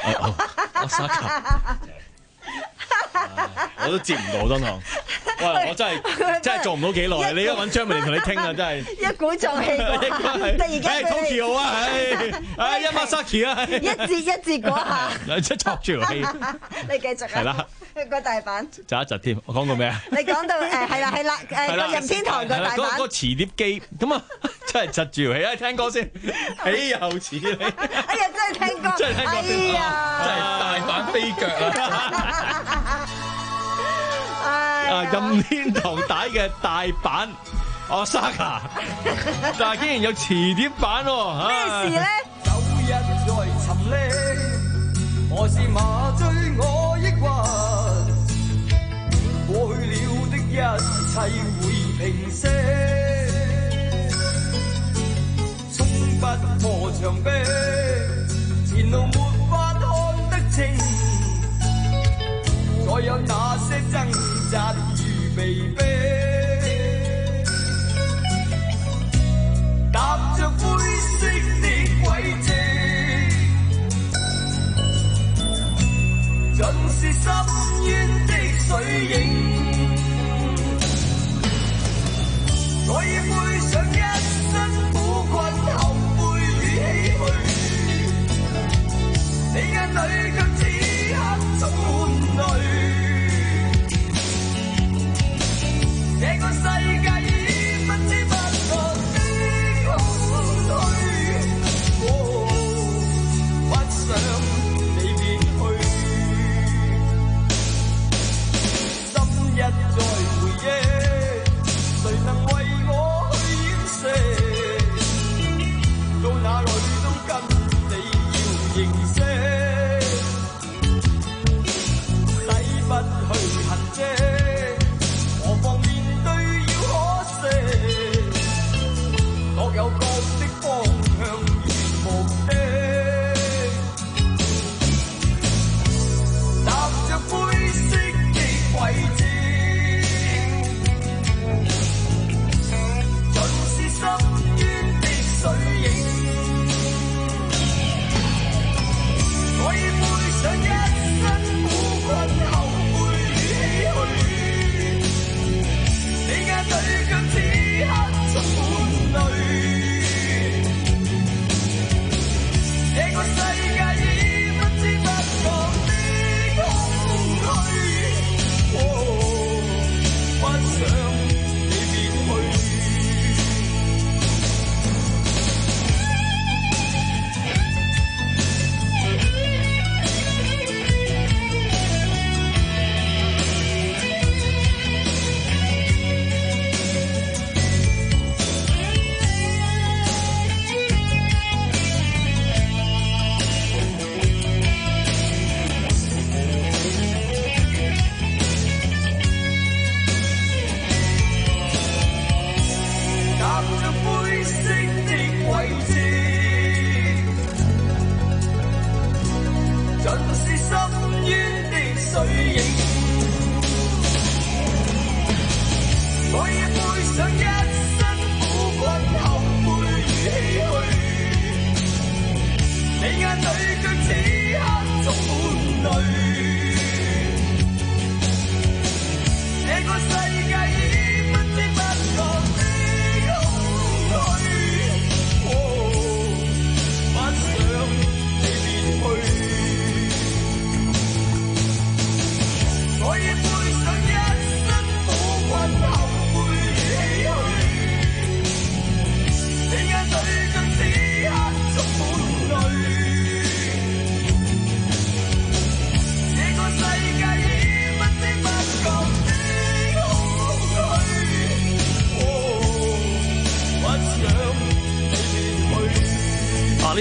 我都接唔到真係，喂！我真係真係做唔到幾耐，你而家揾張明嚟同你傾啊，真係一鼓作氣，突然間 Tokyo 啊，唉唉 Yamasaki 啊， 一節一節嗰下， 即係戳住條氣。 你繼續啊，係啦，個大版就一集添，我講過咩啊？ 你講到誒係啦係啦誒個任天堂個大版， 嗰個磁碟機咁啊，真係窒住條氣啊！聽歌先，豈有此理！ 哎呀，真係聽歌， 真係聽歌， 哎呀， 真係大版飛腳啊！ 啊！任天堂帶嘅大版 Osaka， 但係竟然有磁碟版喎， 咩事咧？ 有日在沉溺，何時麻醉我抑鬱？過去了的一切會平息，衝不破牆壁，前路沒法看得清。再有那些掙扎與被逼，踏着灰色的軌跡，盡是深淵的水影。我已背上一身苦困後悔與唏噓，你眼裏卻此刻充滿淚。這個世界已不知不覺的空虛，不想你別去，心一再回憶，誰能為我去掩飾？到哪裏都跟你要認識，洗不去痕跡，何況各有各的方向與目的，踏着灰色的軌跡，盡是深淵的水影。我已背上一身苦困後悔與唏噓，你眼裏卻此刻充滿淚。這個世界已不知不覺的空虛，不想你別去。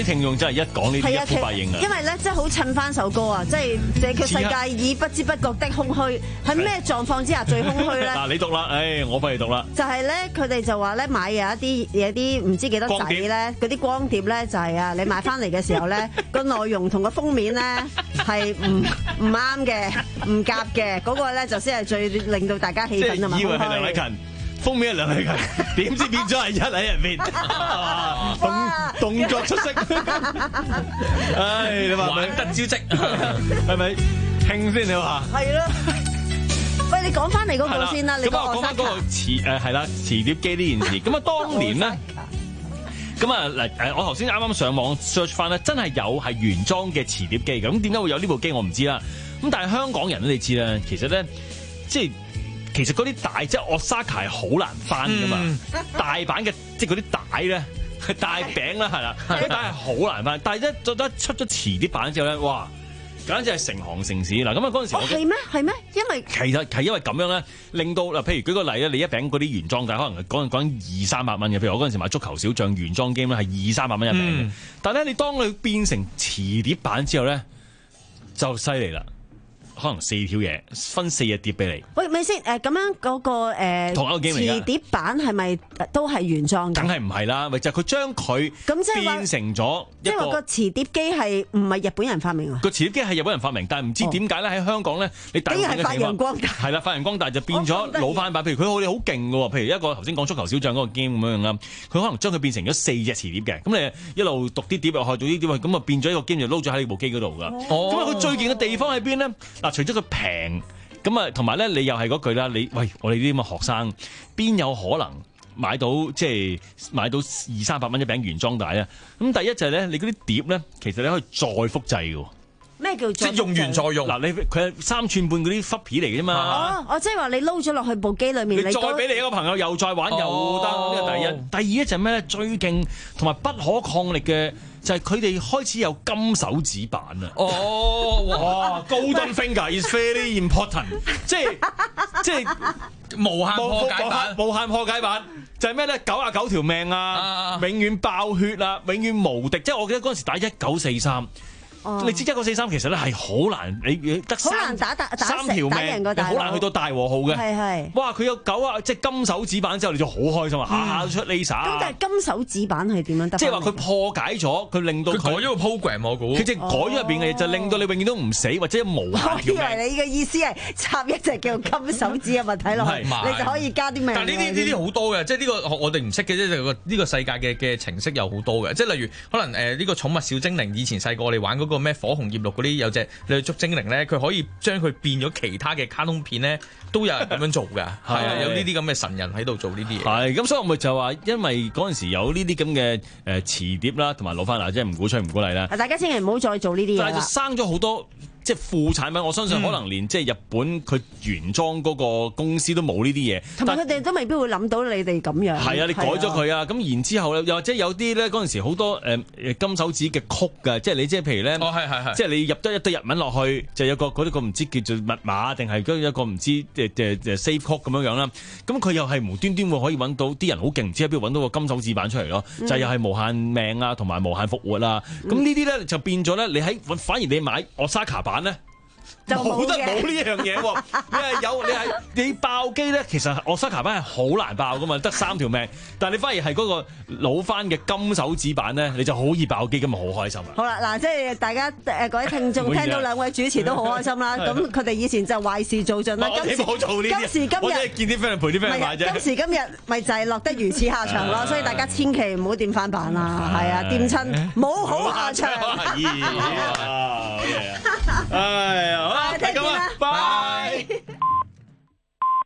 聽眾真係一講呢啲一呼百應啊！ 因為咧，即係好襯翻首歌啊！即係這個世界以不知不覺的空虛，喺咩狀況之下最空虛咧？ 嗱，你讀啦，誒，我幫你讀啦。 就係咧，佢哋就話咧買有一啲有啲唔知幾多仔咧，嗰啲光碟咧就係啊，你買翻嚟嘅時候咧，個內容同個封面咧係唔唔啱嘅，唔夾嘅，嗰個咧就先係最令到大家氣憤啊嘛！ 以為係梁禮勤。封面係梁禮勤，點知變咗係一喺入面，動動作出色。唉，你話玩得招積，係咪興先？你話係咯。喂，你講翻嚟嗰個先啦，你咁啊講翻嗰個磁誒係啦磁碟機呢件事。咁啊當年咧，咁啊嗱誒，我頭先啱啱上網 search 翻咧，真係有係原裝嘅磁碟機嘅。咁點解會有呢部機我唔知啦。咁但係香港人咧，你知啦，其實咧即係。其實嗰啲帶即係 Osaka 係好難翻噶嘛，嗯、大版嘅即係嗰啲帶咧，大餅啦係啦，嗰啲帶係好難翻。但係一做得出咗磁碟版之後咧，哇，簡直係成行成市嗱。咁啊嗰陣時我係咩係咩？因為其實係因為咁樣咧，令到嗱，譬如舉個例咧，你一餅嗰啲原裝帶可能講講二三百蚊嘅，譬如我嗰陣時買足球小將原裝 game 咧係二三百蚊一餅嘅，嗯、但係咧你當佢變成磁碟版之後咧，就犀利啦。可能四條嘢分四隻碟俾你。喂， 咪先誒咁樣嗰個誒同一個 game 嚟㗎。 磁碟版係咪都係原裝嘅？ 梗係唔係啦，咪就係佢將佢咁即係變成咗一個。即係話個磁碟機係唔係日本人發明啊？ 個磁碟機係日本人發明，但係唔知點解咧喺香港咧，你大陸嘅地方發揚光大。 係啦，發揚光大就變咗老翻版。譬如佢好哋好勁嘅喎，譬如一個頭先講足球小將嗰個 game 咁樣啦，佢可能將佢變成咗四隻磁碟嘅，咁你一路讀啲碟入去，讀啲碟咁啊變咗一個 game 就撈咗喺你部機嗰度㗎。咁啊佢最勁嘅地方喺邊咧？嗱，除咗佢平。咁啊，同埋咧，你又係嗰句啦，你喂我哋呢啲咁嘅學生，邊有可能買到即係買到二三百蚊一餅原裝帶啊？咁第一就係咧，你嗰啲碟咧，其實你可以再複製嘅。 咩叫即係用完再用？ 嗱，你佢係三寸半嗰啲 floppy 嚟嘅啫嘛。 哦，我即係話你撈咗落去部機裏面， 你再俾你一個朋友又再玩又得，呢個第一。第二咧就係咩咧？最勁同埋不可抗力嘅。就係佢哋開始有金手指版啊！ 哦， 哇，Golden Finger is very important， 即係即係無限破解版， 無限破解版就係咩咧？九啊九條命啊，永遠爆血啊，永遠無敵！即係我記得嗰陣時打一九四三。哦、你知一九四三其實咧係好難，你得三打打打三條命，好難去到大和號嘅。係係。哇！佢有九啊，即係金手指版之後，你就好開心啊！下下都出 laser。咁但係金手指版係點樣得？ 即係話佢破解咗，佢令到佢改咗個 program， 我估。 佢淨改咗入邊嘅嘢，就令到你永遠都唔死，或者無限條命。 我以為你嘅意思係插一隻叫金手指嘅物體落去，你就可以加啲命。 但係呢啲呢啲好多嘅，即係呢個我哋唔識嘅啫。就呢個世界嘅嘅程式有好多嘅，即係例如可能誒呢個寵物小精靈，以前細個我哋玩嗰個咩火紅葉綠嗰啲有隻你去捉精靈咧，佢可以將佢變咗其他嘅卡通片咧，都有人咁樣做㗎。係啊，有呢啲咁嘅神人喺度做呢啲嘢。係咁，所以我咪就話，因為嗰陣時有呢啲咁嘅誒磁碟啦，同埋攞翻嗱，即係唔鼓吹唔鼓勵啦。 大家千祈唔好再做呢啲嘢。 但係就生咗好多。即係副產品，我相信可能連即係日本佢原裝嗰個公司都冇呢啲嘢， 同埋佢哋都未必會諗到你哋咁樣。 係啊，你改咗佢啊，咁然之後咧，又或者有啲咧嗰陣時好多誒誒金手指嘅曲㗎，即係你即係譬如咧， 哦係係係， 即係你入得一堆日文落去，就有個嗰啲個唔知叫做密碼定係一個唔知誒誒誒 save code 咁樣樣啦。咁佢又係無端端會可以揾到啲人好勁，唔知喺邊度揾到個金手指版出嚟咯，嗯、就又係無限命啊，同埋無限復活啊。咁呢啲咧就變咗咧，你喺反而你買 Osaka 版咧。冇得冇呢樣嘢喎！你係有你係你爆機咧，其實我塞卡版係好難爆噶嘛，得三條命。但係你反而係嗰個老翻嘅金手指版咧，你就好易爆機，咁咪好開心啊！ 好啦，嗱，即係大家誒各位聽眾聽到兩位主持都好開心啦。咁佢哋以前就壞事做盡啦。今時今日， 我真係見啲 friend 陪啲 friend 買啫。 今時今日咪就係落得如此下場咯。所以大家千祈唔好掂翻版啦，係啊，掂親冇好下場。 哎呀，好啦， 聽見啦， 拜。